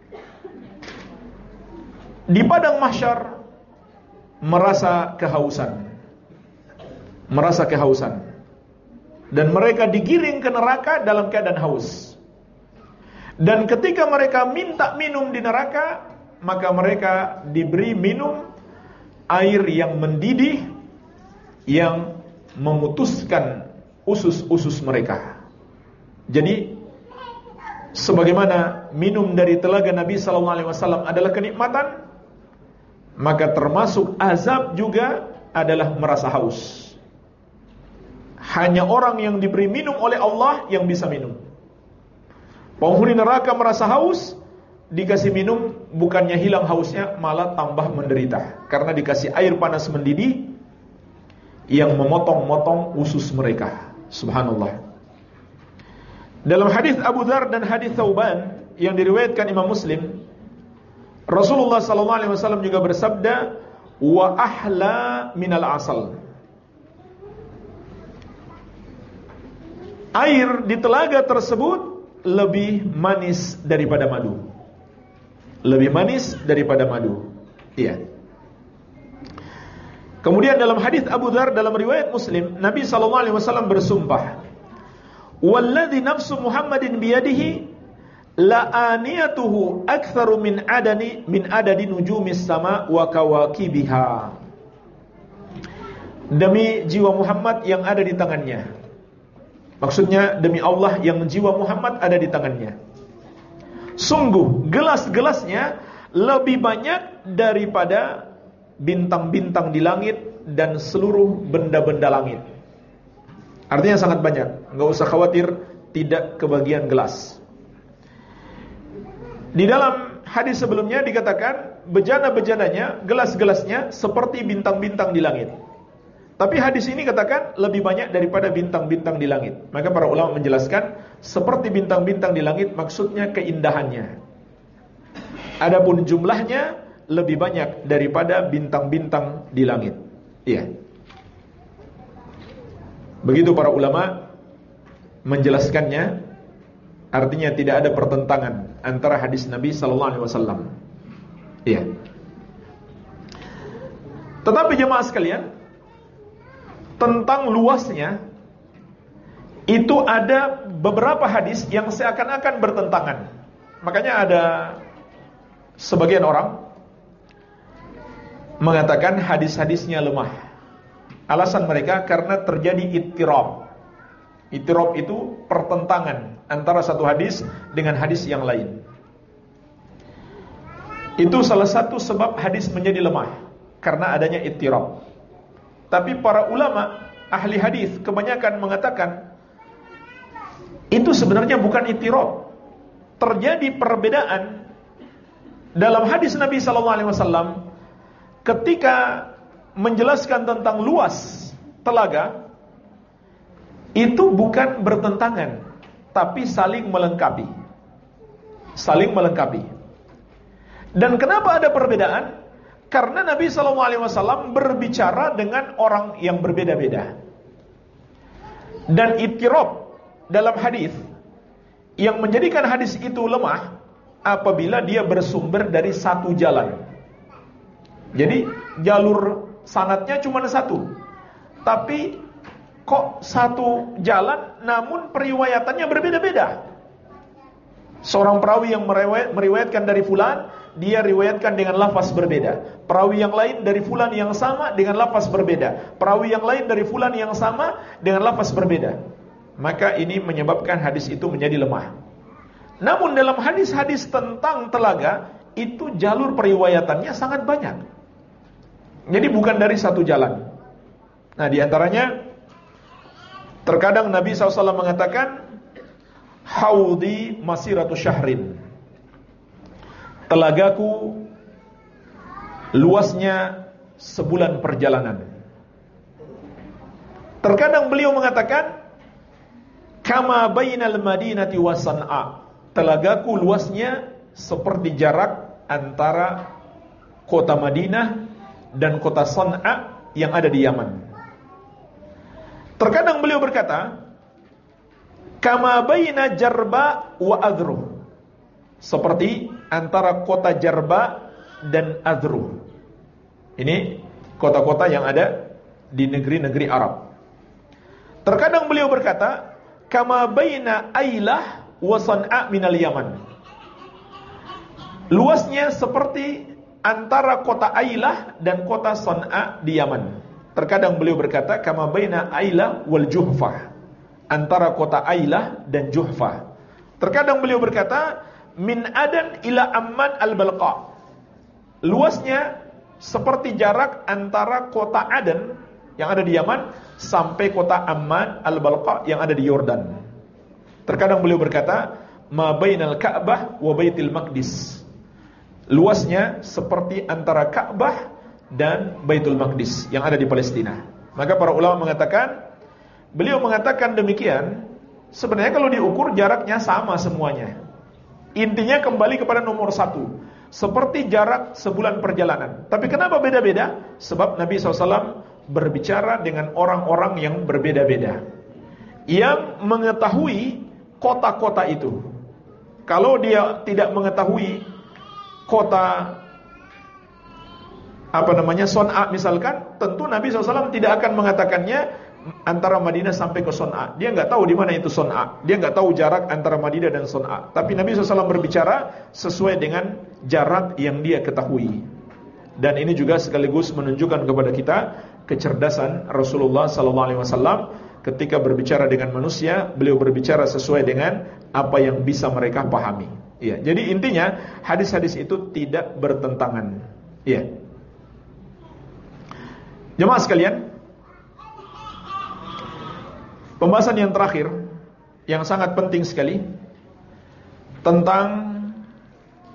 di padang mahsyar merasa kehausan. Merasa kehausan. Dan mereka digiring ke neraka dalam keadaan haus. Dan ketika mereka minta minum di neraka, maka mereka diberi minum air yang mendidih, yang memutuskan usus-usus mereka. Jadi sebagaimana minum dari telaga Nabi sallallahu alaihi wasallam adalah kenikmatan, maka termasuk azab juga adalah merasa haus. Hanya orang yang diberi minum oleh Allah yang bisa minum. Penghuni neraka merasa haus, dikasih minum, bukannya hilang hausnya, malah tambah menderita. Karena dikasih air panas mendidih yang memotong-motong usus mereka. Subhanallah. Dalam hadis Abu Dzar dan hadis Thauban yang diriwayatkan Imam Muslim, Rasulullah sallallahu alaihi wasallam juga bersabda, "Wa ahla minal asal." Air di telaga tersebut lebih manis daripada madu. Lebih manis daripada madu. Iya. Kemudian dalam hadis Abu Dzar dalam riwayat Muslim, Nabi sallallahu alaihi wasallam bersumpah, "Walladzi nafsu Muhammadin biyadihi la aniyatuhu aktsaru min adani min adadi nujumis sama wa kawakibiha." Demi jiwa Muhammad yang ada di tangannya. Maksudnya demi Allah yang jiwa Muhammad ada di tangannya. Sungguh gelas-gelasnya lebih banyak daripada bintang-bintang di langit dan seluruh benda-benda langit. Artinya sangat banyak. Enggak usah khawatir tidak kebagian gelas. Di dalam hadis sebelumnya dikatakan bejana-bejananya, gelas-gelasnya seperti bintang-bintang di langit. Tapi hadis ini katakan lebih banyak daripada bintang-bintang di langit. Maka para ulama menjelaskan seperti bintang-bintang di langit maksudnya keindahannya. Adapun jumlahnya lebih banyak daripada bintang-bintang di langit. Iya. Begitu para ulama menjelaskannya. Artinya tidak ada pertentangan antara hadis Nabi sallallahu alaihi wasallam. Iya. Tetapi jemaah sekalian, tentang luasnya itu ada beberapa hadis yang seakan-akan bertentangan. Makanya ada sebagian orang mengatakan hadis-hadisnya lemah. Alasan mereka karena terjadi ittirab. Ittirab itu pertentangan antara satu hadis dengan hadis yang lain. Itu salah satu sebab hadis menjadi lemah, karena adanya ittirab. Tapi para ulama ahli hadis kebanyakan mengatakan itu sebenarnya bukan ittirab. Terjadi perbedaan dalam hadis Nabi sallallahu alaihi wasallam ketika menjelaskan tentang luas telaga. Itu bukan bertentangan, tapi saling melengkapi. Saling melengkapi. Dan kenapa ada perbedaan? Karena Nabi sallallahu alaihi wasallam berbicara dengan orang yang berbeda-beda. Dan ittirab dalam hadis yang menjadikan hadis itu lemah apabila dia bersumber dari satu jalan. Jadi jalur sanadnya cuma satu, tapi kok satu jalan namun periwayatannya berbeda-beda. Seorang perawi yang meriwayatkan dari fulan, dia riwayatkan dengan lafaz berbeda. Perawi yang lain dari fulan yang sama dengan lafaz berbeda. Perawi yang lain dari fulan yang sama dengan lafaz berbeda. Maka ini menyebabkan hadis itu menjadi lemah. Namun dalam hadis-hadis tentang telaga, itu jalur periwayatannya sangat banyak. Jadi bukan dari satu jalan. Nah, di antaranya terkadang Nabi shallallahu alaihi wasallam mengatakan haudi masiratu syahrin. Telagaku luasnya sebulan perjalanan. Terkadang beliau mengatakan kama bainal madinati wa San'a. Telagaku luasnya seperti jarak antara kota Madinah dan kota San'a yang ada di Yaman. Terkadang beliau berkata, kama baina Jarba wa Adruh. Seperti antara kota Jarba dan Adruh. Ini kota-kota yang ada di negeri-negeri Arab. Terkadang beliau berkata, kama baina Ailah wa San'a minal Yaman. Luasnya seperti antara kota Ailah dan kota San'a di Yaman. Terkadang beliau berkata kama baina Ailah wal Juhfah, antara kota Ailah dan Juhfah. Terkadang beliau berkata min Adan ila Amman al-Balqa. Luasnya seperti jarak antara kota Aden yang ada di Yaman sampai kota Amman al-Balqa yang ada di Yordan. Terkadang beliau berkata ma bainal Ka'bah wa Baitul Maqdis. Luasnya seperti antara Ka'bah dan Baitul Maqdis yang ada di Palestina. Maka para ulama mengatakan, beliau mengatakan demikian, sebenarnya kalau diukur jaraknya sama semuanya. Intinya kembali kepada nomor satu, seperti jarak sebulan perjalanan. Tapi kenapa beda-beda? Sebab Nabi shallallahu alaihi wasallam berbicara dengan orang-orang yang berbeda-beda, yang mengetahui kota-kota itu. Kalau dia tidak mengetahui kota apa namanya Son'a misalkan, tentu Nabi shallallahu alaihi wasallam tidak akan mengatakannya antara Madinah sampai ke Son'a. Dia nggak tahu di mana itu Son'a. Dia nggak tahu jarak antara Madinah dan Son'a. Tapi Nabi shallallahu alaihi wasallam berbicara sesuai dengan jarak yang dia ketahui. Dan ini juga sekaligus menunjukkan kepada kita kecerdasan Rasulullah shallallahu alaihi wasallam ketika berbicara dengan manusia. Beliau berbicara sesuai dengan apa yang bisa mereka pahami. Iya. Jadi intinya hadis-hadis itu tidak bertentangan. Iya. Jemaah sekalian, pembahasan yang terakhir yang sangat penting sekali tentang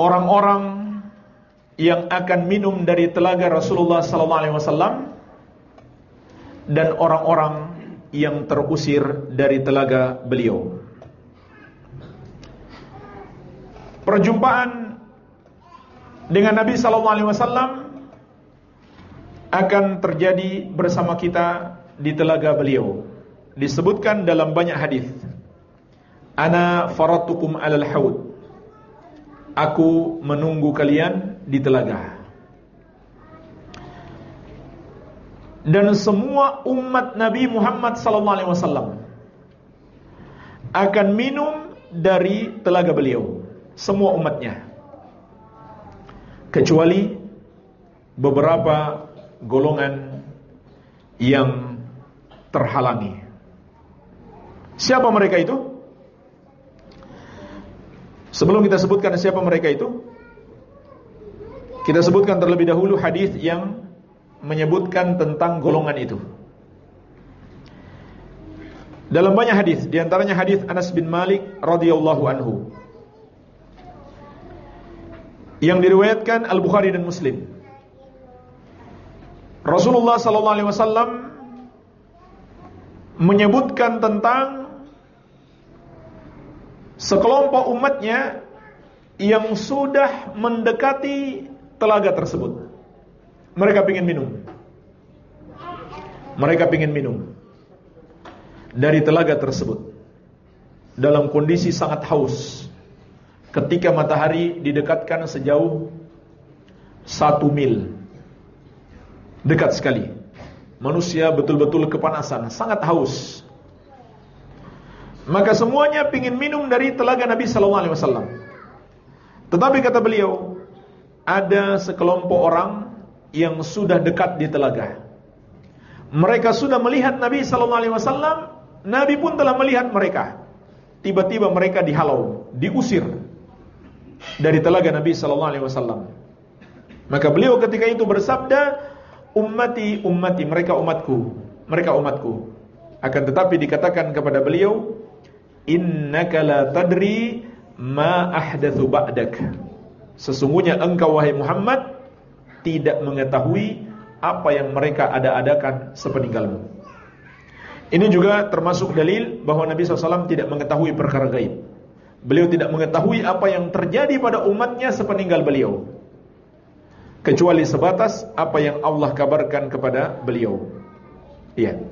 orang-orang yang akan minum dari telaga Rasulullah sallallahu alaihi wasallam dan orang-orang yang terusir dari telaga beliau. Perjumpaan dengan Nabi sallallahu alaihi wasallam akan terjadi bersama kita di telaga beliau. Disebutkan dalam banyak hadis. Ana faratukum alal haud. Aku menunggu kalian di telaga. Dan semua umat Nabi Muhammad sallallahu alaihi wasallam akan minum dari telaga beliau, semua umatnya, kecuali beberapa golongan yang terhalangi. Siapa mereka itu? Sebelum kita sebutkan siapa mereka itu, kita sebutkan terlebih dahulu hadis yang menyebutkan tentang golongan itu. Dalam banyak hadis, di antaranya hadis Anas bin Malik radhiyallahu anhu yang diriwayatkan Al-Bukhari dan Muslim. Rasulullah sallallahu alaihi wasallam menyebutkan tentang sekelompok umatnya yang sudah mendekati telaga tersebut. Mereka ingin minum. Mereka ingin minum dari telaga tersebut dalam kondisi sangat haus. Ketika matahari didekatkan sejauh satu mil, dekat sekali. Manusia betul-betul kepanasan, sangat haus. Maka semuanya ingin minum dari telaga Nabi sallallahu alaihi wasallam. Tetapi kata beliau, ada sekelompok orang yang sudah dekat di telaga. Mereka sudah melihat Nabi sallallahu alaihi wasallam, Nabi pun telah melihat mereka. Tiba-tiba mereka dihalau, diusir dari telaga Nabi sallallahu alaihi wasallam. Maka beliau ketika itu bersabda, ummati ummati, mereka umatku, mereka umatku. Akan tetapi dikatakan kepada beliau, innaka la tadri ma ahdatsu ba'dak. Sesungguhnya engkau wahai Muhammad tidak mengetahui apa yang mereka ada-adakan sepeninggalmu. Ini juga termasuk dalil bahwa Nabi sallallahu alaihi wasallam tidak mengetahui perkara gaib. Beliau tidak mengetahui apa yang terjadi pada umatnya sepeninggal beliau, kecuali sebatas apa yang Allah kabarkan kepada beliau. Iya.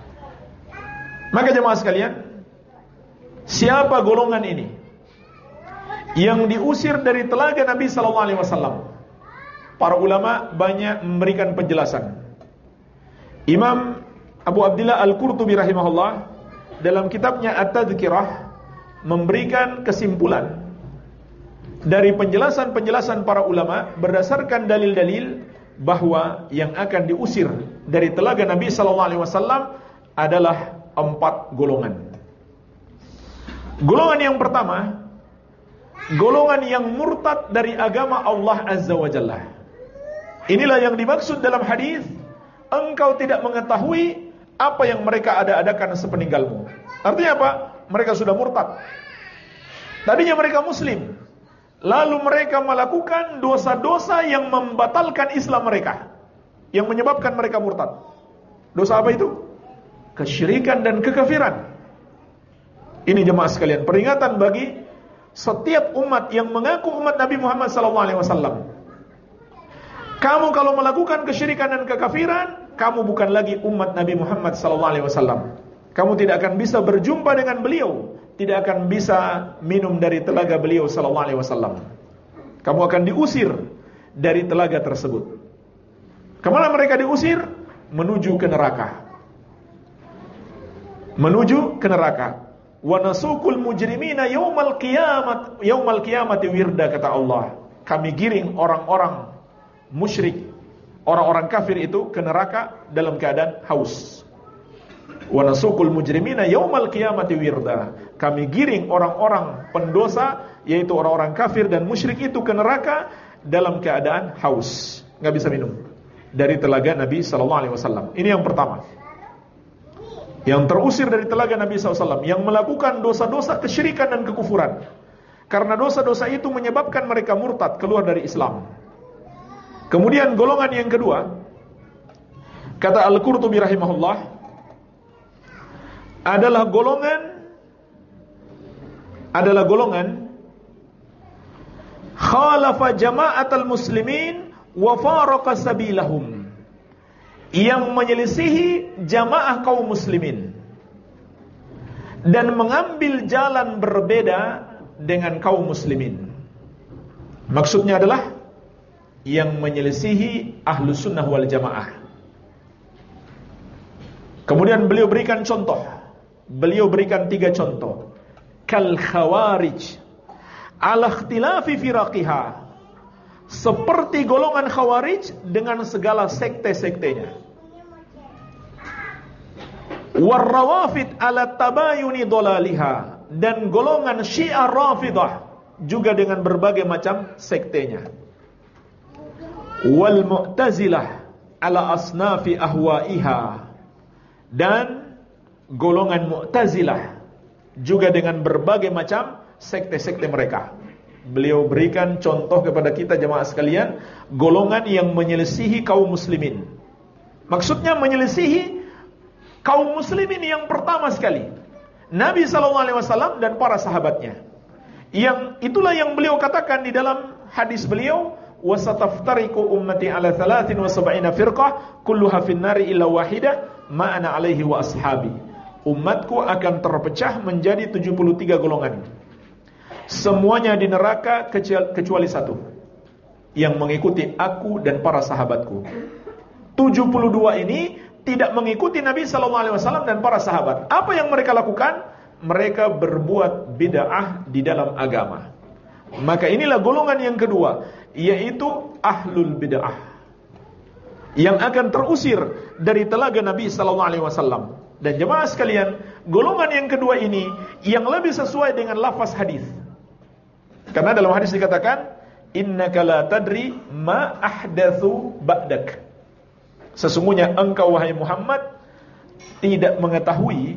Maka jemaah sekalian, siapa golongan ini yang diusir dari telaga Nabi sallallahu alaihi wasallam? Para ulama banyak memberikan penjelasan. Imam Abu Abdillah Al-Qurtubi rahimahullah dalam kitabnya At-Tadhkirah memberikan kesimpulan dari penjelasan-penjelasan para ulama berdasarkan dalil-dalil bahwa yang akan diusir dari telaga Nabi sallallahu alaihi wasallam adalah empat golongan. Golongan yang pertama, golongan yang murtad dari agama Allah Azza wa Jalla. Inilah yang dimaksud dalam hadis, engkau tidak mengetahui apa yang mereka ada-adakan sepeninggalmu. Artinya apa? Mereka sudah murtad. Tadinya mereka muslim, lalu mereka melakukan dosa-dosa yang membatalkan Islam mereka, yang menyebabkan mereka murtad. Dosa apa itu? Kesyirikan dan kekafiran. Ini jemaah sekalian, peringatan bagi setiap umat yang mengaku umat Nabi Muhammad sallallahu alaihi wasallam. Kamu kalau melakukan kesyirikan dan kekafiran, kamu bukan lagi umat Nabi Muhammad sallallahu alaihi wasallam. Kamu tidak akan bisa berjumpa dengan beliau, tidak akan bisa minum dari telaga beliau sallallahu alaihi wasallam. Kamu akan diusir dari telaga tersebut. Kemana mereka diusir? Menuju ke neraka. Menuju ke neraka. Wa nasukul mujrimina yaumal qiyamat yaumal qiyamati wirda, kata Allah. Kami giring orang-orang musyrik, orang-orang kafir itu ke neraka dalam keadaan haus. Wa nasukul mujrimina yaumal qiyamati wirda. Kami giring orang-orang pendosa, yaitu orang-orang kafir dan musyrik itu ke neraka dalam keadaan haus, enggak bisa minum dari telaga Nabi sallallahu alaihi wasallam. Ini yang pertama. Yang terusir dari telaga Nabi sallallahu alaihi wasallam, yang melakukan dosa-dosa kesyirikan dan kekufuran. karena dosa-dosa itu menyebabkan mereka murtad, keluar dari Islam. Kemudian golongan yang kedua, kata Al-Qurtubi rahimahullah, adalah golongan adalah golongan khalafa jama'atal muslimin wa faraqa sabilahum, yang menyelisihi jamaah kaum muslimin dan mengambil jalan berbeda dengan kaum muslimin. Maksudnya adalah yang menyelisihi ahlu sunnah wal jamaah. Kemudian beliau berikan contoh. Beliau berikan tiga contoh. Kal khawarij ala ikhtilafi firaqiha, seperti golongan khawarij dengan segala sekte-sektenya. Warrawafid ala tabayuni dolaliha, dan golongan syiah rafidah juga dengan berbagai macam sektenya. Wal mu'tazilah ala asnafi ahwaiha, dan golongan mu'tazilah juga dengan berbagai macam sekte-sekte mereka. Beliau berikan contoh kepada kita jemaah sekalian, golongan yang menyelisihi kaum muslimin. Maksudnya menyelisihi kaum muslimin yang pertama sekali, Nabi sallallahu alaihi wasallam dan para sahabatnya. Yang itulah yang beliau katakan di dalam hadis beliau, wasataftariqu ummati ala thalathin wa sab'ina firqah kulluha finnari illa wahidah ma ana alaihi wa ashabi. Umatku akan terpecah menjadi tujuh puluh tiga golongan, semuanya di neraka kecuali satu, yang mengikuti aku dan para sahabatku. tujuh puluh dua ini tidak mengikuti Nabi sallallahu alaihi wasallam dan para sahabat. Apa yang mereka lakukan? Mereka berbuat bid'ah di dalam agama. Maka inilah golongan yang kedua, yaitu ahlul bid'ah, yang akan terusir dari telaga Nabi sallallahu alaihi wasallam. Dan jemaah sekalian, golongan yang kedua ini yang lebih sesuai dengan lafaz hadis. Karena dalam hadis dikatakan, innaka la tadri ma ahdatsu ba'dak. Sesungguhnya engkau wahai Muhammad tidak mengetahui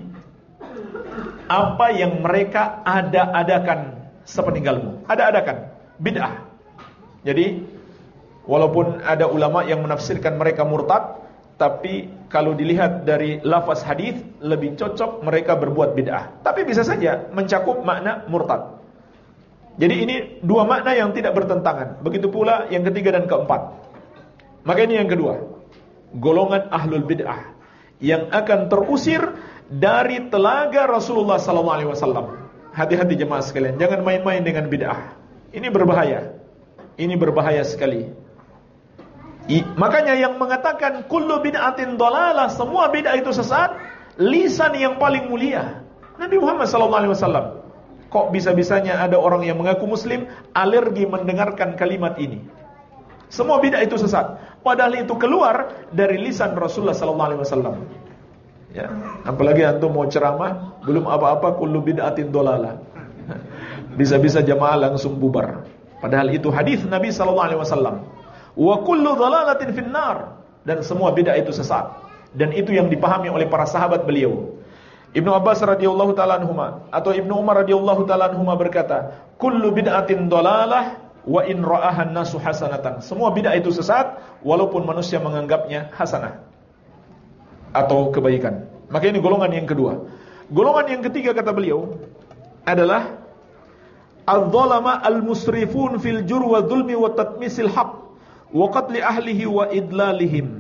apa yang mereka ada-adakan sepeninggalmu. Ada-adakan bid'ah. Jadi walaupun ada ulama yang menafsirkan mereka murtad, tapi kalau dilihat dari lafaz hadis lebih cocok mereka berbuat bid'ah. Tapi bisa saja mencakup makna murtad. Jadi ini dua makna yang tidak bertentangan. Begitu pula yang ketiga dan keempat. Maka ini yang kedua, golongan ahlul bid'ah yang akan terusir dari telaga Rasulullah sallallahu alaihi wasallam. Hati-hati jemaah sekalian, jangan main-main dengan bid'ah. Ini berbahaya. Ini berbahaya sekali. I, makanya yang mengatakan kullu bid'atin dhalalah, semua bid'ah itu sesat, lisan yang paling mulia Nabi Muhammad sallallahu alaihi wasallam. Kok bisa-bisanya ada orang yang mengaku muslim alergi mendengarkan kalimat ini? Semua bid'ah itu sesat, padahal itu keluar dari lisan Rasulullah sallallahu alaihi wasallam. Ya, apalagi antum mau ceramah belum apa-apa kullu bid'atin dhalalah. Bisa-bisa jamaah langsung bubar. Padahal itu hadis Nabi sallallahu alaihi wasallam. Wa kullu dhalalatin finnar, dan semua bid'ah itu sesat. Dan itu yang dipahami oleh para sahabat beliau. Ibnu Abbas radhiyallahu ta'ala anhuma atau Ibnu Umar radhiyallahu ta'ala anhuma berkata, kullu bid'atin dhalalah wa in ra'aha an-nasu hasanatan. Semua bid'ah itu sesat walaupun manusia menganggapnya hasanah atau kebaikan. Maka ini golongan yang kedua. Golongan yang ketiga kata beliau adalah adh-dhalama al-musrifun fil jur wa dhulmi wa tatmisil haqq wa qatli ahlihi wa idlalihim.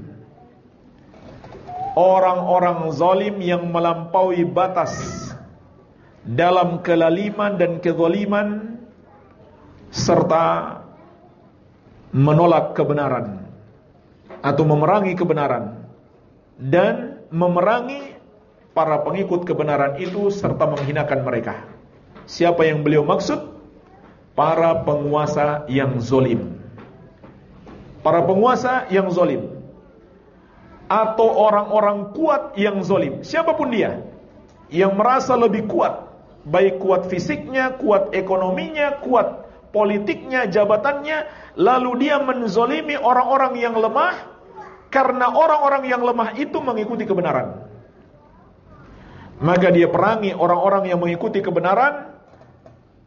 Orang-orang zalim yang melampaui batas dalam kelaliman dan kezaliman serta menolak kebenaran atau memerangi kebenaran dan memerangi para pengikut kebenaran itu serta menghinakan mereka. Siapa yang beliau maksud? Para penguasa yang zalim. Para penguasa yang zalim atau orang-orang kuat yang zalim, siapapun dia yang merasa lebih kuat, baik kuat fisiknya, kuat ekonominya, kuat politiknya, jabatannya, lalu dia menzalimi orang-orang yang lemah karena orang-orang yang lemah itu mengikuti kebenaran. Maka dia perangi orang-orang yang mengikuti kebenaran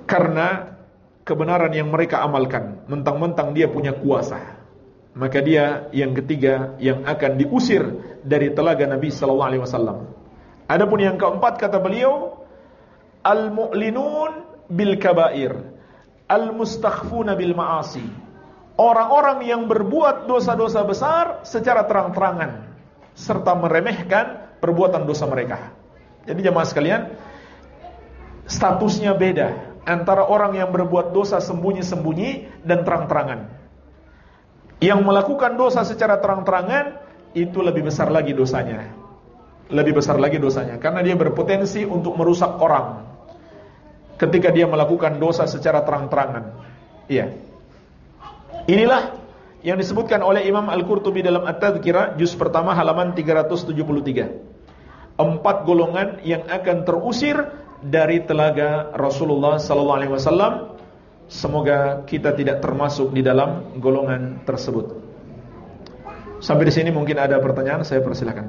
karena kebenaran yang mereka amalkan, mentang-mentang dia punya kuasa. Maka dia yang ketiga yang akan diusir dari telaga Nabi sallallahu alaihi wasallam. Adapun yang keempat kata beliau, al-mu'linun bil kabair, al-mustakhfuna bil ma'asi. Orang-orang yang berbuat dosa-dosa besar secara terang-terangan serta meremehkan perbuatan dosa mereka. Jadi jemaah sekalian, statusnya beda antara orang yang berbuat dosa sembunyi-sembunyi dan terang-terangan. Yang melakukan dosa secara terang-terangan itu lebih besar lagi dosanya. Lebih besar lagi dosanya karena dia berpotensi untuk merusak orang ketika dia melakukan dosa secara terang-terangan. Iya. Inilah yang disebutkan oleh Imam Al-Qurtubi dalam At-Tadhkirah juz pertama halaman tiga ratus tujuh puluh tiga. Empat golongan yang akan terusir dari telaga Rasulullah sallallahu alaihi wasallam. Semoga kita tidak termasuk di dalam golongan tersebut. Sampai di sini mungkin ada pertanyaan, saya persilakan.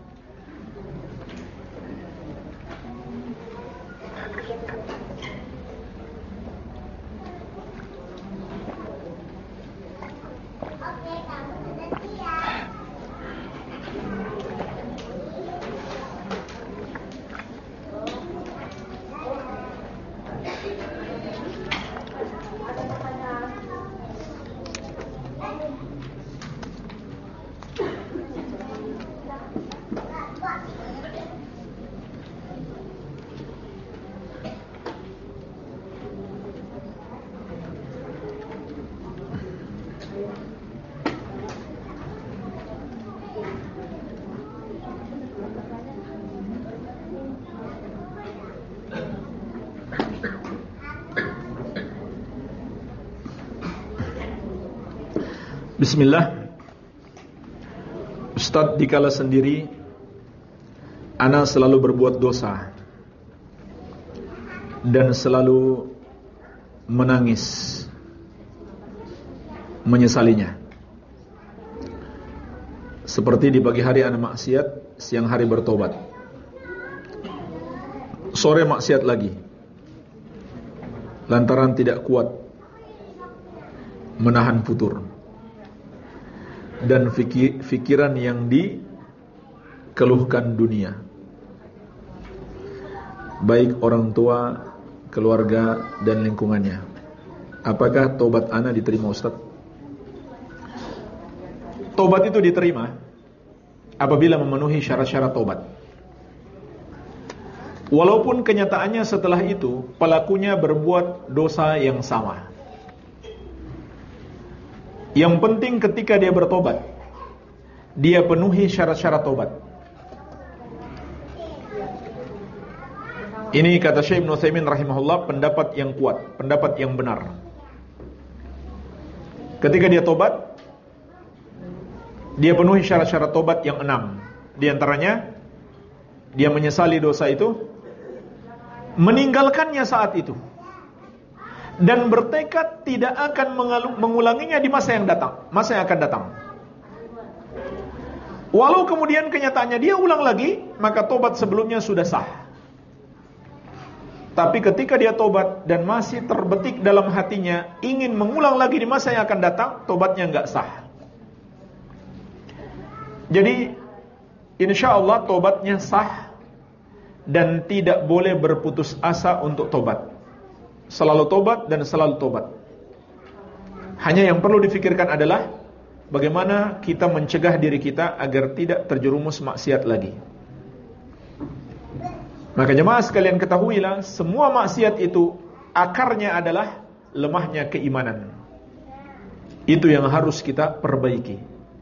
Bismillah. Ustadz, dikala sendiri ana selalu berbuat dosa dan selalu menangis menyesalinya. Seperti di pagi hari ana maksiat, siang hari bertobat, sore maksiat lagi, lantaran tidak kuat menahan futur dan fikir, fikiran yang dikeluhkan dunia, baik orang tua, keluarga, dan lingkungannya. Apakah tobat ana diterima, Ustaz? Tobat itu diterima apabila memenuhi syarat-syarat tobat. Walaupun kenyataannya setelah itu pelakunya berbuat dosa yang sama. Yang penting ketika dia bertobat, dia penuhi syarat-syarat tobat. Ini kata Syekh Ibnu Utsaimin rahimahullah pendapat yang kuat, pendapat yang benar. Ketika dia tobat, dia penuhi syarat-syarat tobat yang enam. Di antaranya, dia menyesali dosa itu, meninggalkannya saat itu, dan bertekad tidak akan mengulanginya di masa yang datang, masa yang akan datang. Walau kemudian kenyataannya dia ulang lagi, maka tobat sebelumnya sudah sah. Tapi ketika dia tobat dan masih terbetik dalam hatinya ingin mengulang lagi di masa yang akan datang, tobatnya enggak sah. Jadi insya Allah tobatnya sah dan tidak boleh berputus asa untuk tobat. Selalu tobat dan selalu tobat. Hanya yang perlu difikirkan adalah bagaimana kita mencegah diri kita agar tidak terjerumus maksiat lagi. Maka jemaah sekalian ketahuilah, semua maksiat itu akarnya adalah lemahnya keimanan. Itu yang harus kita perbaiki.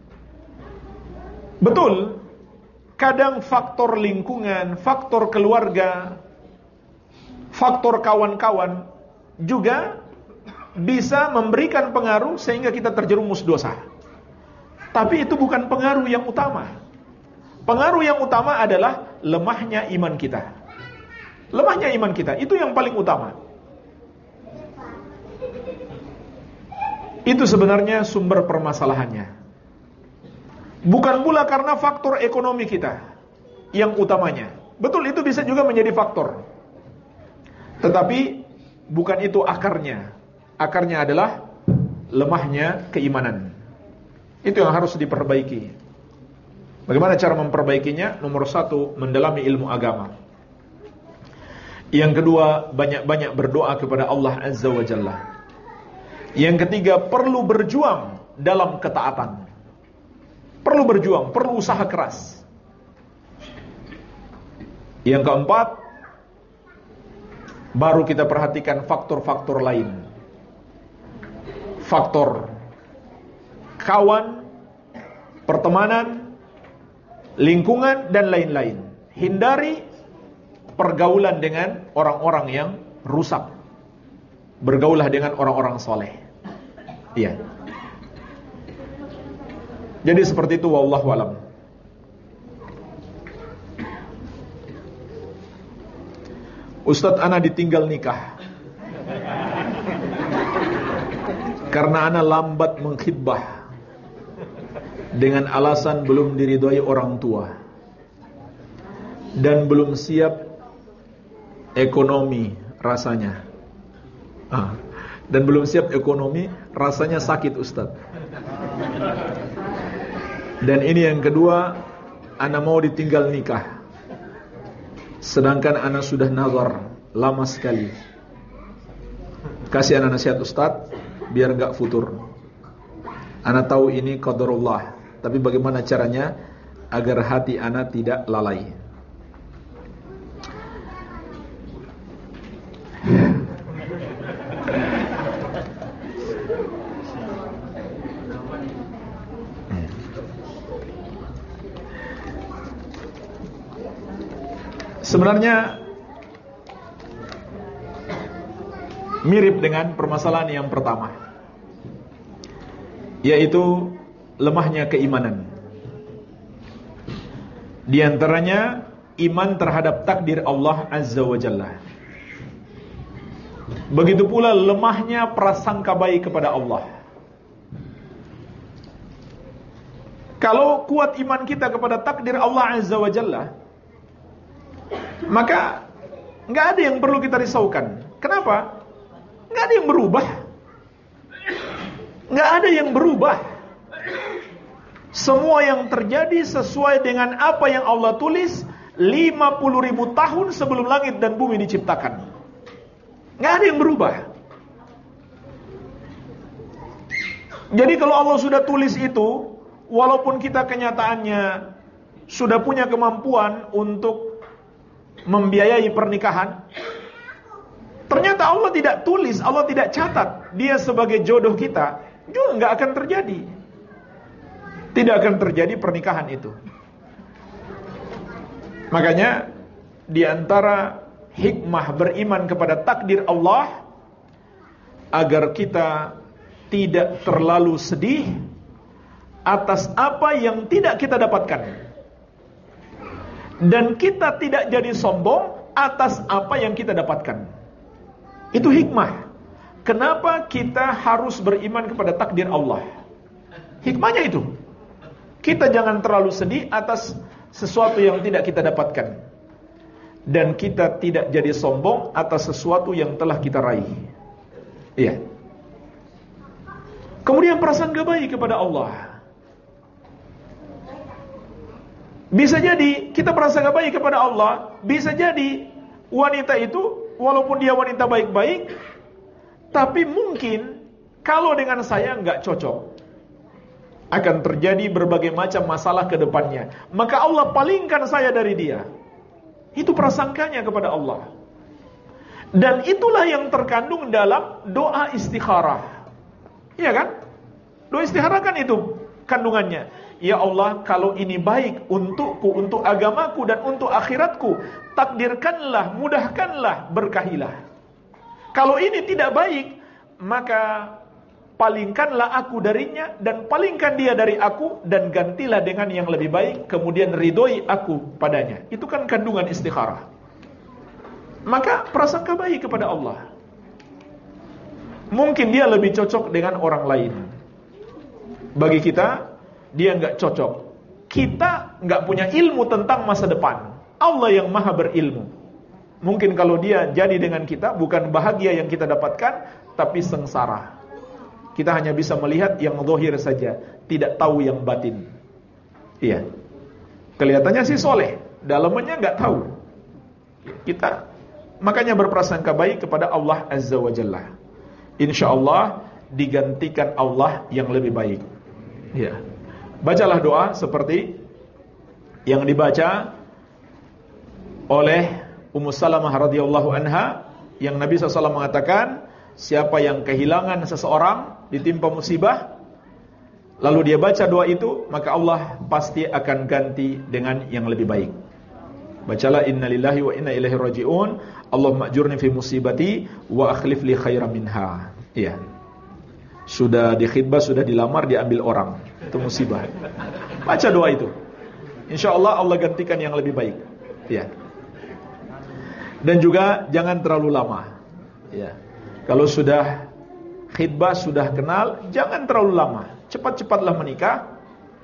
Betul, kadang faktor lingkungan, faktor keluarga, faktor kawan-kawan juga bisa memberikan pengaruh sehingga kita terjerumus dosa. Tapi itu bukan pengaruh yang utama. Pengaruh yang utama adalah lemahnya iman kita. Lemahnya iman kita, itu yang paling utama. Itu sebenarnya sumber permasalahannya. Bukan pula karena faktor ekonomi kita yang utamanya. Betul, itu bisa juga menjadi faktor. Tetapi bukan itu akarnya. Akarnya adalah lemahnya keimanan. Itu yang harus diperbaiki. Bagaimana cara memperbaikinya? Nomor satu, mendalami ilmu agama. Yang kedua, banyak-banyak berdoa kepada Allah Azza wa Jalla. Yang ketiga, perlu berjuang dalam ketaatan. Perlu berjuang, perlu usaha keras. Yang keempat, baru kita perhatikan faktor-faktor lain. Faktor kawan, pertemanan, lingkungan, dan lain-lain. Hindari pergaulan dengan orang-orang yang rusak. Bergaulah dengan orang-orang soleh. Iya. Jadi seperti itu, wallahu alam. Ustadz, ana ditinggal nikah karena ana lambat mengkhidbah dengan alasan belum diridhoi orang tua dan belum siap ekonomi rasanya. Ah, dan belum siap ekonomi rasanya sakit, Ustadz. Dan ini yang kedua, ana mau ditinggal nikah, sedangkan ana sudah nazar lama sekali. Kasih ana nasihat, Ustadz, biar gak futur. Ana tahu ini qadarullah, tapi bagaimana caranya agar hati ana tidak lalai? Sebenarnya mirip dengan permasalahan yang pertama, yaitu lemahnya keimanan. Di antaranya iman terhadap takdir Allah Azza wa Jalla. Begitu pula lemahnya prasangka baik kepada Allah. Kalau kuat iman kita kepada takdir Allah Azza wa Jalla, maka nggak ada yang perlu kita risaukan. Kenapa? Nggak ada yang berubah. Nggak ada yang berubah. Semua yang terjadi sesuai dengan apa yang Allah tulis lima puluh ribu tahun sebelum langit dan bumi diciptakan. Nggak ada yang berubah. Jadi kalau Allah sudah tulis itu, walaupun kita kenyataannya sudah punya kemampuan untuk membiayai pernikahan, ternyata Allah tidak tulis, Allah tidak catat dia sebagai jodoh kita, juga nggak akan terjadi. Tidak akan terjadi pernikahan itu. Makanya di antara hikmah beriman kepada takdir Allah, agar kita tidak terlalu sedih atas apa yang tidak kita dapatkan, dan kita tidak jadi sombong atas apa yang kita dapatkan. Itu hikmah. Kenapa kita harus beriman kepada takdir Allah? Hikmahnya itu. Kita jangan terlalu sedih atas sesuatu yang tidak kita dapatkan, dan kita tidak jadi sombong atas sesuatu yang telah kita raih. Iya. Kemudian prasangka baik kepada Allah. Bisa jadi kita prasangka baik kepada Allah, bisa jadi wanita itu walaupun dia wanita baik-baik, tapi mungkin kalau dengan saya nggak cocok, akan terjadi berbagai macam masalah ke depannya. Maka Allah palingkan saya dari dia. Itu prasangkanya kepada Allah. Dan itulah yang terkandung dalam doa istikharah. Iya kan? Doa istikharah kan itu kandungannya. Ya Allah, kalau ini baik untukku, untuk agamaku dan untuk akhiratku, takdirkanlah, mudahkanlah, berkahilah. Kalau ini tidak baik, maka palingkanlah aku darinya, dan palingkan dia dari aku, dan gantilah dengan yang lebih baik, kemudian ridhoi aku padanya. Itu kan kandungan istikharah. Maka prasangka baik kepada Allah. Mungkin dia lebih cocok dengan orang lain. Bagi kita, dia nggak cocok. Kita nggak punya ilmu tentang masa depan. Allah yang maha berilmu. Mungkin kalau dia jadi dengan kita, bukan bahagia yang kita dapatkan, tapi sengsara. Kita hanya bisa melihat yang zahir saja, tidak tahu yang batin. Iya. Kelihatannya sih soleh, dalamnya nggak tahu. Kita makanya berprasangka baik kepada Allah Azza wa Jalla. Insya Allah digantikan Allah yang lebih baik. Iya. Bacalah doa seperti yang dibaca oleh Ummu Salamah radhiyallahu anha, yang Nabi shallallahu alaihi wasallam mengatakan, siapa yang kehilangan seseorang, ditimpa musibah, lalu dia baca doa itu, maka Allah pasti akan ganti dengan yang lebih baik. Bacalah innalillahi wa inna ilaihi raji'un, Allahumma ajurni fi musibati wa akhlif li khairan minha. Iya. Sudah di khidbah, sudah dilamar, diambil orang. Itu musibah. Baca doa itu. Insya Allah Allah gantikan yang lebih baik. Iya. Dan juga jangan terlalu lama. Ya. Kalau sudah khidbah, sudah kenal, jangan terlalu lama. Cepat-cepatlah menikah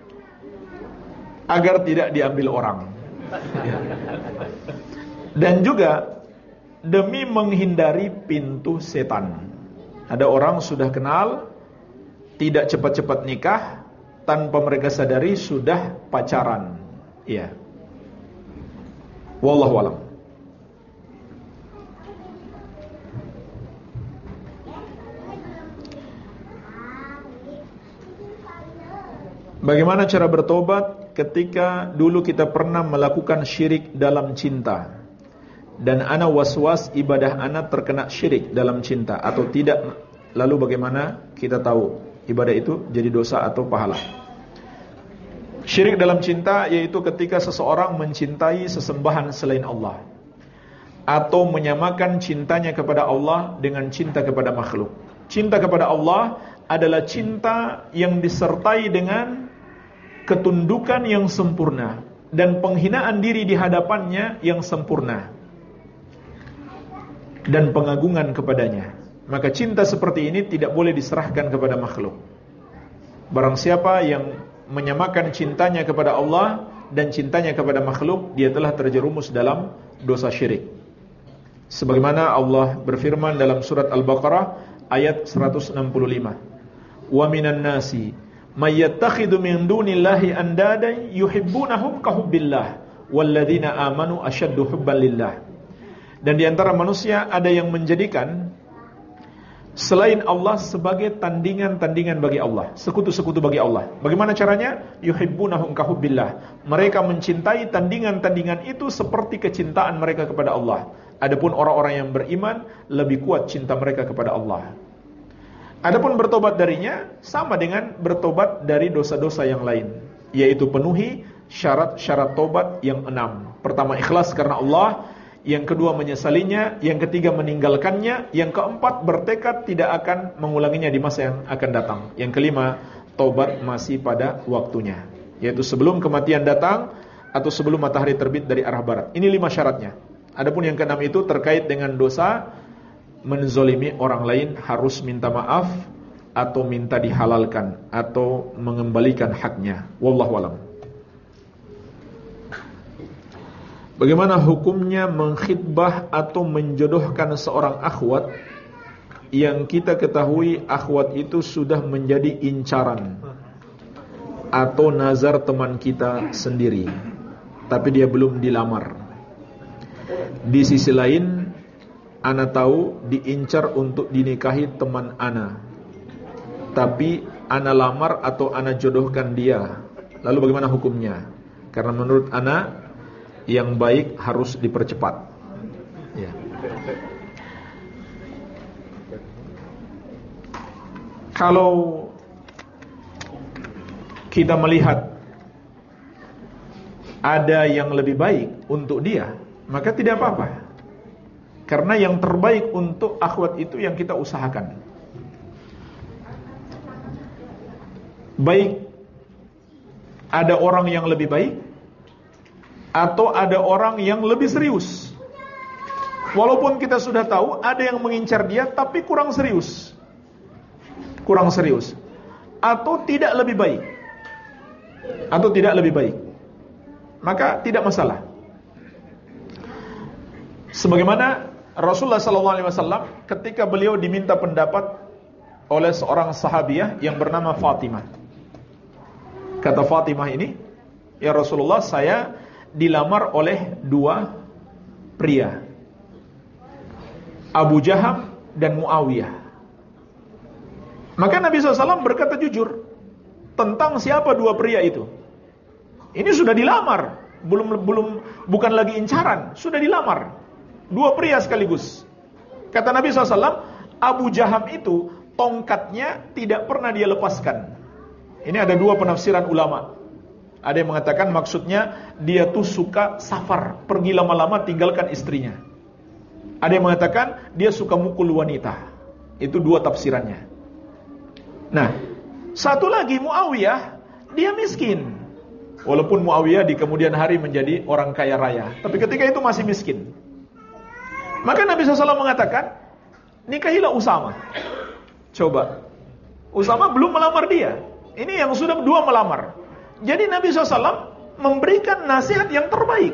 agar tidak diambil orang. Ya. Dan juga demi menghindari pintu setan. Ada orang sudah kenal, tidak cepat-cepat nikah, tanpa mereka sadari sudah pacaran. Ya. Wallahu a'lam. Bagaimana cara bertobat ketika dulu kita pernah melakukan syirik dalam cinta, dan ana was-was ibadah ana terkena syirik dalam cinta atau tidak? Lalu bagaimana kita tahu ibadah itu jadi dosa atau pahala? Syirik dalam cinta yaitu ketika seseorang mencintai sesembahan selain Allah, atau menyamakan cintanya kepada Allah dengan cinta kepada makhluk. Cinta kepada Allah adalah cinta yang disertai dengan ketundukan yang sempurna dan penghinaan diri di hadapannya yang sempurna dan pengagungan kepadanya. Maka cinta seperti ini tidak boleh diserahkan kepada makhluk. Barang siapa yang menyamakan cintanya kepada Allah dan cintanya kepada makhluk, dia telah terjerumus dalam dosa syirik. Sebagaimana Allah berfirman dalam surat Al-Baqarah ayat seratus enam puluh lima, wa minan nasi may yattakhidhu min dunillahi andadan yuhibbunahum kahubbillah walladzina amanu asyaddu hubban lillah. Dan di antara manusia ada yang menjadikan selain Allah sebagai tandingan-tandingan bagi Allah, sekutu-sekutu bagi Allah. Bagaimana caranya? Yuhibbunahum kahubbillah. Mereka mencintai tandingan-tandingan itu seperti kecintaan mereka kepada Allah. Adapun orang-orang yang beriman lebih kuat cinta mereka kepada Allah. Adapun bertobat darinya sama dengan bertobat dari dosa-dosa yang lain, yaitu penuhi syarat-syarat tobat yang enam. Pertama, ikhlas karena Allah. Yang kedua, menyesalinya. Yang ketiga, meninggalkannya. Yang keempat, bertekad tidak akan mengulanginya di masa yang akan datang. Yang kelima, tobat masih pada waktunya, yaitu sebelum kematian datang atau sebelum matahari terbit dari arah barat. Ini lima syaratnya. Adapun yang keenam itu terkait dengan dosa menzolimi orang lain, harus minta maaf atau minta dihalalkan atau mengembalikan haknya. Wallahu a'lam. Bagaimana hukumnya mengkhitbah atau menjodohkan seorang akhwat yang kita ketahui akhwat itu sudah menjadi incaran atau nazar teman kita sendiri, tapi dia belum dilamar. Di sisi lain, ana tahu diincar untuk dinikahi teman ana, tapi ana lamar atau ana jodohkan dia. Lalu bagaimana hukumnya? Karena menurut ana yang baik harus dipercepat. Ya. Kalau kita melihat ada yang lebih baik untuk dia, maka tidak apa-apa. Karena yang terbaik untuk akhwat itu yang kita usahakan. Baik ada orang yang lebih baik atau ada orang yang lebih serius. Walaupun kita sudah tahu ada yang mengincar dia tapi kurang serius. Kurang serius. Atau tidak lebih baik. Atau tidak lebih baik. Maka tidak masalah. Sebagaimana Rasulullah sallallahu alaihi wasallam ketika beliau diminta pendapat oleh seorang sahabiah yang bernama Fatimah. Kata Fatimah ini, "Ya Rasulullah, saya dilamar oleh dua pria, Abu Jaham dan Muawiyah." Maka Nabi shallallahu alaihi wasallam berkata jujur tentang siapa dua pria itu. Ini sudah dilamar, belum belum bukan lagi incaran, sudah dilamar. Dua pria sekaligus. Kata Nabi shallallahu alaihi wasallam, Abu Jaham itu tongkatnya tidak pernah dia lepaskan. Ini ada dua penafsiran ulama. Ada yang mengatakan maksudnya dia tuh suka safar, pergi lama-lama tinggalkan istrinya. Ada yang mengatakan dia suka mukul wanita. Itu dua tafsirannya. Nah, satu lagi Muawiyah, dia miskin. Walaupun Muawiyah di kemudian hari menjadi orang kaya raya, tapi ketika itu masih miskin. Maka Nabi shallallahu alaihi wasallam mengatakan, nikahilah Usama. Coba, Usama belum melamar dia. Ini yang sudah dua melamar. Jadi Nabi shallallahu alaihi wasallam memberikan nasihat yang terbaik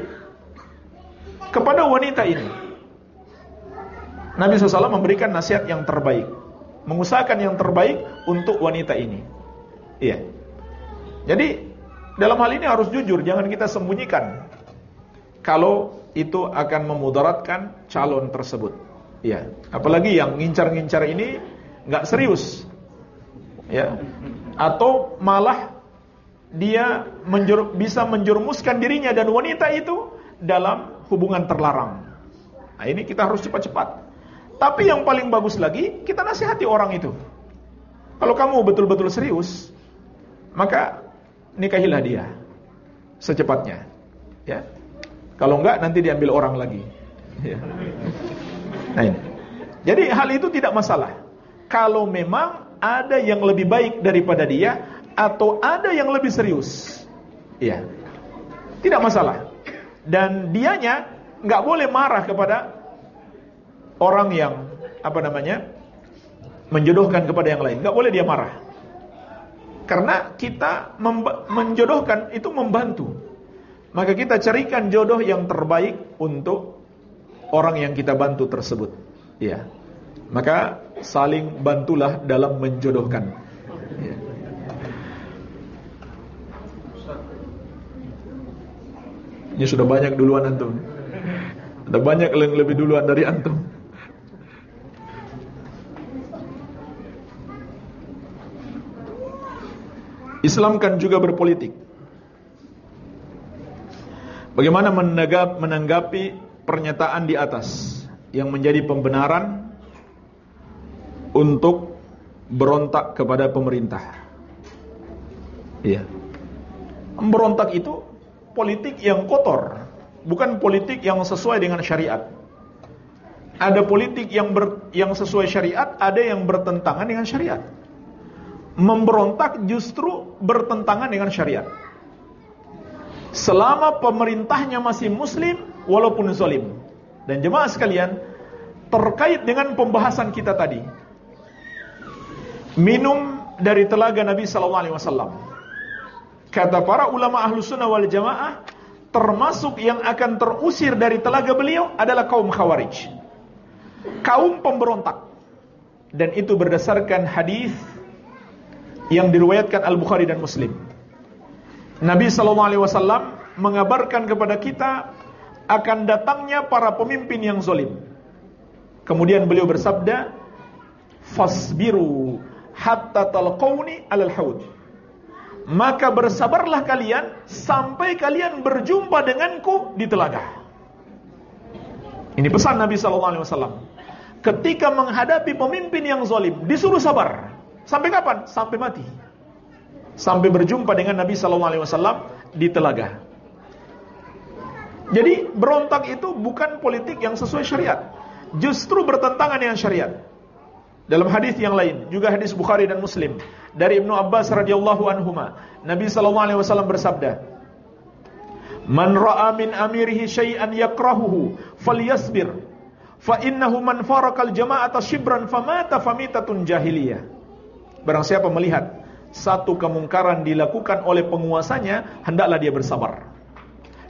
kepada wanita ini. Nabi shallallahu alaihi wasallam memberikan nasihat yang terbaik, mengusahakan yang terbaik untuk wanita ini. Iya. Jadi dalam hal ini harus jujur, jangan kita sembunyikan kalau itu akan memudaratkan calon tersebut. Iya. Apalagi yang ngincar-ngincar ini nggak serius, ya, atau malah dia menjur, bisa menjerumuskan dirinya dan wanita itu dalam hubungan terlarang. Nah, ini kita harus cepat-cepat. Tapi yang paling bagus lagi, kita nasihati orang itu. Kalau kamu betul-betul serius, maka nikahilah dia secepatnya, ya. Kalau enggak nanti diambil orang lagi, ya. Nah, ini. Jadi hal itu tidak masalah. Kalau memang ada yang lebih baik daripada dia, atau ada yang lebih serius, ya, tidak masalah. Dan dianya nggak boleh marah kepada orang yang apa namanya menjodohkan kepada yang lain. Nggak boleh dia marah, karena kita menjodohkan itu membantu. Maka kita carikan jodoh yang terbaik untuk orang yang kita bantu tersebut, ya. Maka saling bantulah dalam menjodohkan, ya. Ini sudah banyak duluan antum. Ada banyak yang lebih duluan dari antum. Islam kan juga berpolitik. Bagaimana menanggap, menanggapi pernyataan di atas yang menjadi pembenaran untuk berontak kepada pemerintah? Iya. Memberontak itu politik yang kotor, bukan politik yang sesuai dengan syariat. Ada politik yang ber, yang sesuai syariat, ada yang bertentangan dengan syariat. Memberontak justru bertentangan dengan syariat. Selama pemerintahnya masih muslim, walaupun zalim. Dan jemaah sekalian, terkait dengan pembahasan kita tadi, minum dari telaga Nabi sallallahu alaihi wasallam. Kata para ulama ahlu sunnah wal jamaah, termasuk yang akan terusir dari telaga beliau adalah kaum Khawarij, kaum pemberontak. Dan itu berdasarkan hadis yang diriwayatkan Al-Bukhari dan Muslim. Nabi sallallahu alaihi wasallam mengabarkan kepada kita akan datangnya para pemimpin yang zalim. Kemudian beliau bersabda, "Fasbiru hatta talqauni 'alal haud." Maka bersabarlah kalian sampai kalian berjumpa denganku di telaga. Ini pesan Nabi sallallahu alaihi wasallam. Ketika menghadapi pemimpin yang zalim, disuruh sabar. Sampai kapan? Sampai mati. Sampai berjumpa dengan Nabi sallallahu alaihi wasallam di telaga. Jadi berontak itu bukan politik yang sesuai syariat, justru bertentangan dengan syariat. Dalam hadis yang lain, juga hadis Bukhari dan Muslim, dari Ibnu Abbas radhiyallahu anhuma, Nabi sallallahu alaihi wasallam bersabda, "Man ra'a min amirihi syai'an yakrahuhu falyasbir, fa innahu man farakal jama'ata shibran famata famitatun jahiliyah." Barang siapa melihat satu kemungkaran dilakukan oleh penguasanya, hendaklah dia bersabar.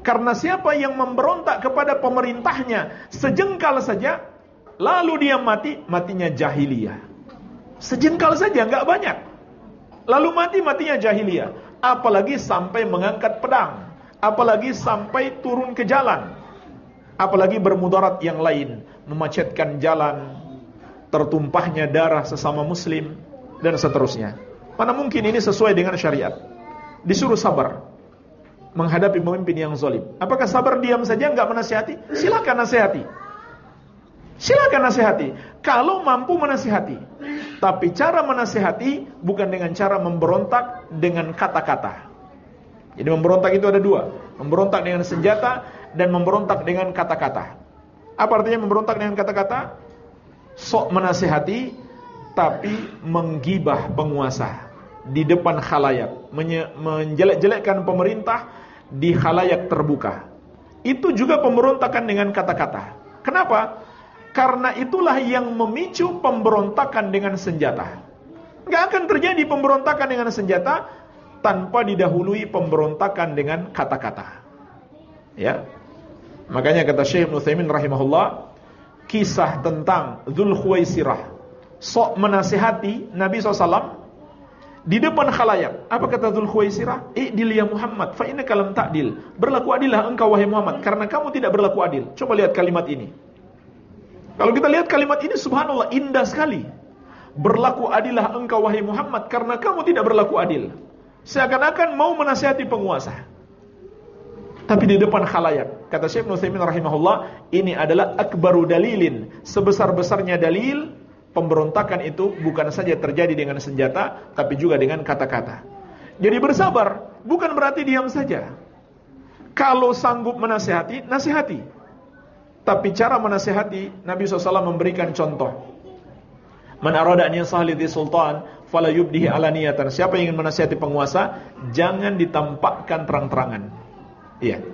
Karena siapa yang memberontak kepada pemerintahnya sejengkal saja, lalu dia mati, matinya jahiliyah. Sejengkal saja, nggak banyak. Lalu mati, matinya jahiliyah. Apalagi sampai mengangkat pedang, apalagi sampai turun ke jalan, apalagi bermudarat yang lain, memacetkan jalan, tertumpahnya darah sesama muslim, dan seterusnya. Mana mungkin ini sesuai dengan syariat? Disuruh sabar menghadapi pemimpin yang zalim. Apakah sabar diam saja enggak menasihati? Silakan nasihati. Silakan nasihati kalau mampu menasihati. Tapi cara menasihati bukan dengan cara memberontak dengan kata-kata. Jadi memberontak itu ada dua, memberontak dengan senjata dan memberontak dengan kata-kata. Apa artinya memberontak dengan kata-kata? Sok menasihati tapi menggibah penguasa di depan khalayak, menjelek-jelekkan pemerintah di khalayak terbuka. Itu juga pemberontakan dengan kata-kata. Kenapa? Karena itulah yang memicu pemberontakan dengan senjata. Gak akan terjadi pemberontakan dengan senjata tanpa didahului pemberontakan dengan kata-kata. Ya, makanya kata Syekh Ibnu Utsaimin rahimahullah, kisah tentang Dzul Khuwaisirah sok menasihati Nabi shallallahu alaihi wasallam di depan khalayak. Apa kata Dzul Khuwaisirah? I'dil ya Muhammad, fa innaka lam ta'dil. Berlaku adillah engkau wahai Muhammad, karena kamu tidak berlaku adil. Coba lihat kalimat ini. Kalau kita lihat kalimat ini, subhanallah, indah sekali. Berlaku adillah engkau wahai Muhammad, karena kamu tidak berlaku adil. Seakan-akan mau menasihati penguasa, tapi di depan khalayak. Kata Syekh Ibnu Utsaimin rahimahullah, ini adalah akbaru dalilin, sebesar-besarnya dalil pemberontakan itu bukan saja terjadi dengan senjata, tapi juga dengan kata-kata. Jadi bersabar bukan berarti diam saja. Kalau sanggup menasihati, nasihati. Tapi cara menasihati, Nabi shallallahu alaihi wasallam memberikan contoh. Man arada an yansah li sultan fala yubdihi alaniyatan. Siapa yang ingin menasihati penguasa, jangan ditampakkan terang-terangan. Iya.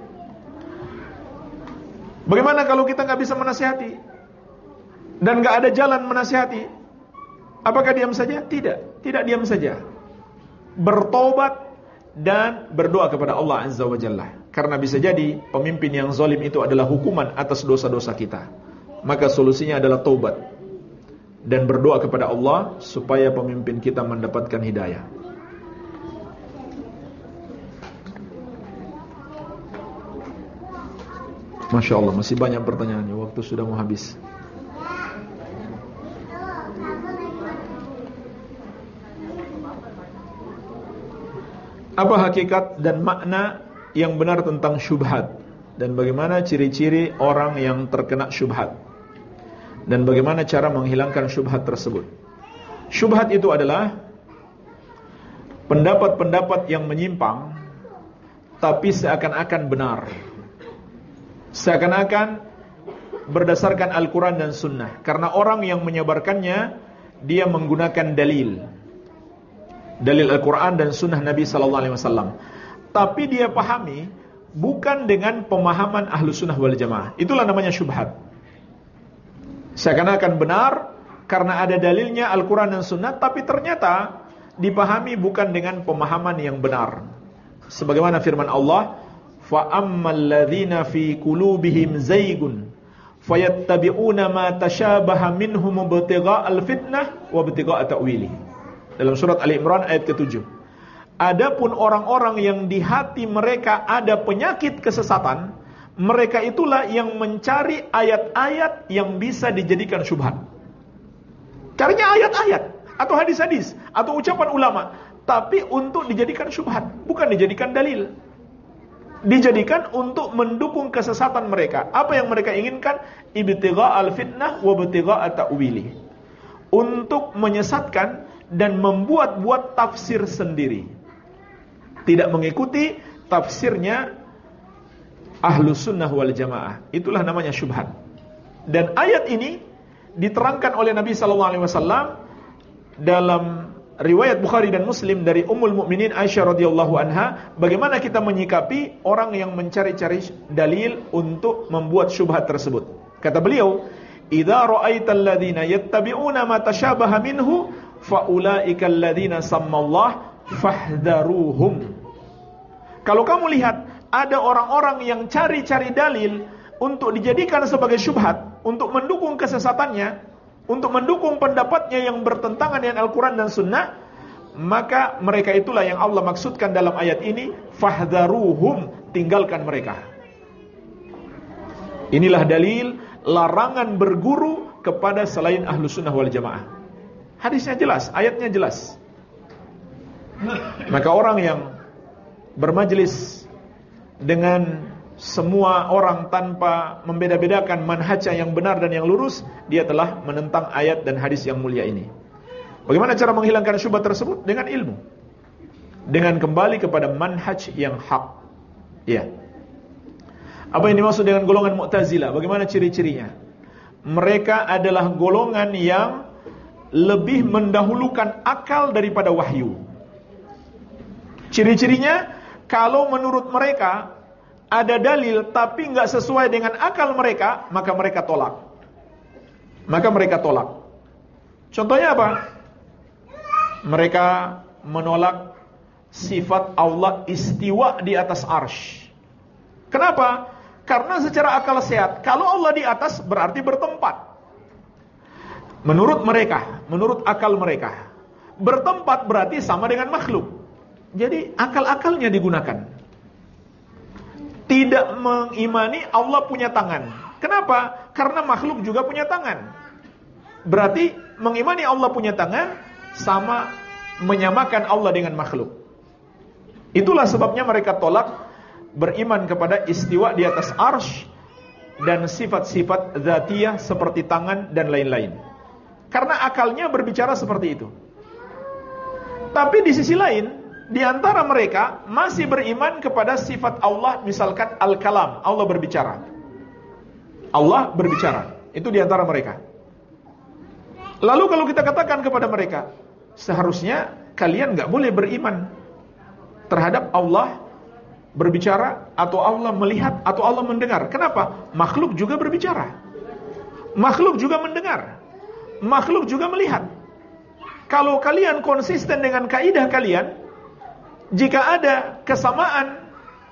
Bagaimana kalau kita nggak bisa menasihati dan nggak ada jalan menasihati? Apakah diam saja? Tidak, tidak diam saja. Bertobat dan berdoa kepada Allah Azza wa Jalla. Karena bisa jadi pemimpin yang zalim itu adalah hukuman atas dosa-dosa kita. Maka solusinya adalah taubat dan berdoa kepada Allah supaya pemimpin kita mendapatkan hidayah. Masya Allah, masih banyak pertanyaannya. Waktu sudah mau habis. Apa hakikat dan makna yang benar tentang syubhat, dan bagaimana ciri-ciri orang yang terkena syubhat, dan bagaimana cara menghilangkan syubhat tersebut? Syubhat itu adalah pendapat-pendapat yang menyimpang tapi seakan-akan benar, seakan-akan berdasarkan Al-Quran dan Sunnah. Karena orang yang menyebarkannya, dia menggunakan dalil Dalil Al-Quran dan Sunnah Nabi Sallallahu Alaihi Wasallam, tapi dia pahami bukan dengan pemahaman Ahlu Sunnah wal Jamaah. Itulah namanya syubhat. Seakan-akan benar karena ada dalilnya Al-Quran dan Sunnah, tapi ternyata dipahami bukan dengan pemahaman yang benar. Sebagaimana firman Allah, فَأَمَّا الَّذِينَ فِي قُلُوبِهِمْ زَيْغٌ فَيَتَّبِعُونَ مَا تَشَابَهَ مِنْهُ ابْتِغَاءَ الْفِتْنَةِ وَابْتِغَاءَ تَأْوِيلِهِ. Dalam surat Ali Imran ayat ketujuh. Adapun orang-orang yang di hati mereka ada penyakit kesesatan, mereka itulah yang mencari ayat-ayat yang bisa dijadikan syubhat. Carinya ayat-ayat atau hadis-hadis atau ucapan ulama, tapi untuk dijadikan syubhat, bukan dijadikan dalil. Dijadikan untuk mendukung kesesatan mereka. Apa yang mereka inginkan? Ibtigha'al fitnah wa ibtigha'a ta'wili. Untuk menyesatkan dan membuat-buat tafsir sendiri, tidak mengikuti tafsirnya Ahlu Sunnah wal Jamaah. Itulah namanya syubhat. Dan ayat ini diterangkan oleh Nabi Sallallahu Alaihi Wasallam dalam riwayat Bukhari dan Muslim dari Ummul Mukminin Aisyah radhiyallahu anha, bagaimana kita menyikapi orang yang mencari-cari dalil untuk membuat syubhat tersebut. Kata beliau, "Idza ra'aital ladzina yattabi'una ma tashabaha minhu faulaika alladzina sammallah fahdharuhum." Kalau kamu lihat ada orang-orang yang cari-cari dalil untuk dijadikan sebagai syubhat, untuk mendukung kesesatannya, untuk mendukung pendapatnya yang bertentangan dengan Al-Quran dan Sunnah, maka mereka itulah yang Allah maksudkan dalam ayat ini, fahdharuhum, tinggalkan mereka. Inilah dalil larangan berguru kepada selain Ahlus Sunnah wal Jamaah. Hadisnya jelas, ayatnya jelas. Maka orang yang bermajlis dengan semua orang tanpa membeda-bedakan manhajnya yang benar dan yang lurus, dia telah menentang ayat dan hadis yang mulia ini. Bagaimana cara menghilangkan syubhat tersebut? Dengan ilmu, dengan kembali kepada manhaj yang hak. Ya. Apa yang dimaksud dengan golongan Mu'tazilah? Bagaimana ciri-cirinya? Mereka adalah golongan yang lebih mendahulukan akal daripada wahyu. Ciri-cirinya, kalau menurut mereka ada dalil tapi nggak sesuai dengan akal mereka, maka mereka tolak. Maka mereka tolak. Contohnya apa? Mereka menolak sifat Allah istiwa di atas arsy. Kenapa? Karena secara akal sehat, kalau Allah di atas berarti bertempat. Menurut mereka, menurut akal mereka, bertempat berarti sama dengan makhluk. Jadi akal-akalnya digunakan. Tidak mengimani Allah punya tangan. Kenapa? Karena makhluk juga punya tangan. Berarti mengimani Allah punya tangan sama menyamakan Allah dengan makhluk. Itulah sebabnya mereka tolak beriman kepada istiwa di atas arsy dan sifat-sifat dzatiyah seperti tangan dan lain-lain. Karena akalnya berbicara seperti itu. Tapi di sisi lain, di antara mereka masih beriman kepada sifat Allah, misalkan al-kalam, Allah berbicara. Allah berbicara. Itu di antara mereka. Lalu kalau kita katakan kepada mereka, seharusnya kalian gak boleh beriman terhadap Allah berbicara, atau Allah melihat, atau Allah mendengar. Kenapa? Makhluk juga berbicara, makhluk juga mendengar, makhluk juga melihat. Kalau kalian konsisten dengan kaidah kalian, jika ada kesamaan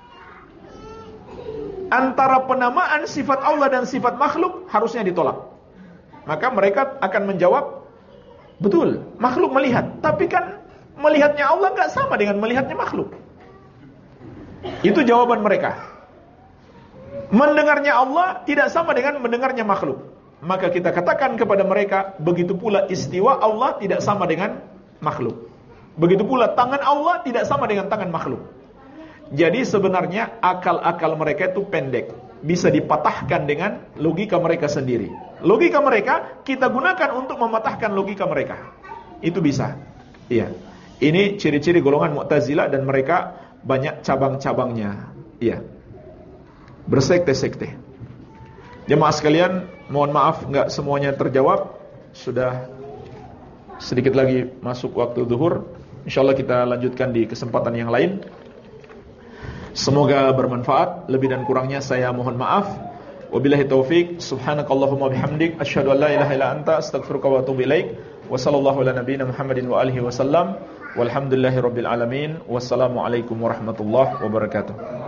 antara penamaan sifat Allah dan sifat makhluk, harusnya ditolak. Maka mereka akan menjawab, betul, makhluk melihat, tapi kan melihatnya Allah gak sama dengan melihatnya makhluk. Itu jawaban mereka. Mendengarnya Allah tidak sama dengan mendengarnya makhluk. Maka kita katakan kepada mereka, begitu pula istiwa Allah tidak sama dengan makhluk. Begitu pula tangan Allah tidak sama dengan tangan makhluk. Jadi sebenarnya akal-akal mereka itu pendek, bisa dipatahkan dengan logika mereka sendiri. Logika mereka kita gunakan untuk mematahkan logika mereka. Itu bisa. Iya. Ini ciri-ciri golongan Mu'tazilah dan mereka banyak cabang-cabangnya. Iya. Bersekte-sekte. Jemaah sekalian, mohon maaf enggak semuanya terjawab. Sudah sedikit lagi masuk waktu zuhur. InsyaAllah kita lanjutkan di kesempatan yang lain. Semoga bermanfaat. Lebih dan kurangnya saya mohon maaf. Wabillahi taufik. Subhanakallahumma bihamdik, asyhadu an la ilaha illa anta, astaghfiruka wa atubu ilaik. Wa sallallahu ala nabiyyina Muhammadin wa alihi wasallam. Walhamdulillahi rabbil alamin. Wassalamualaikum warahmatullahi wabarakatuh.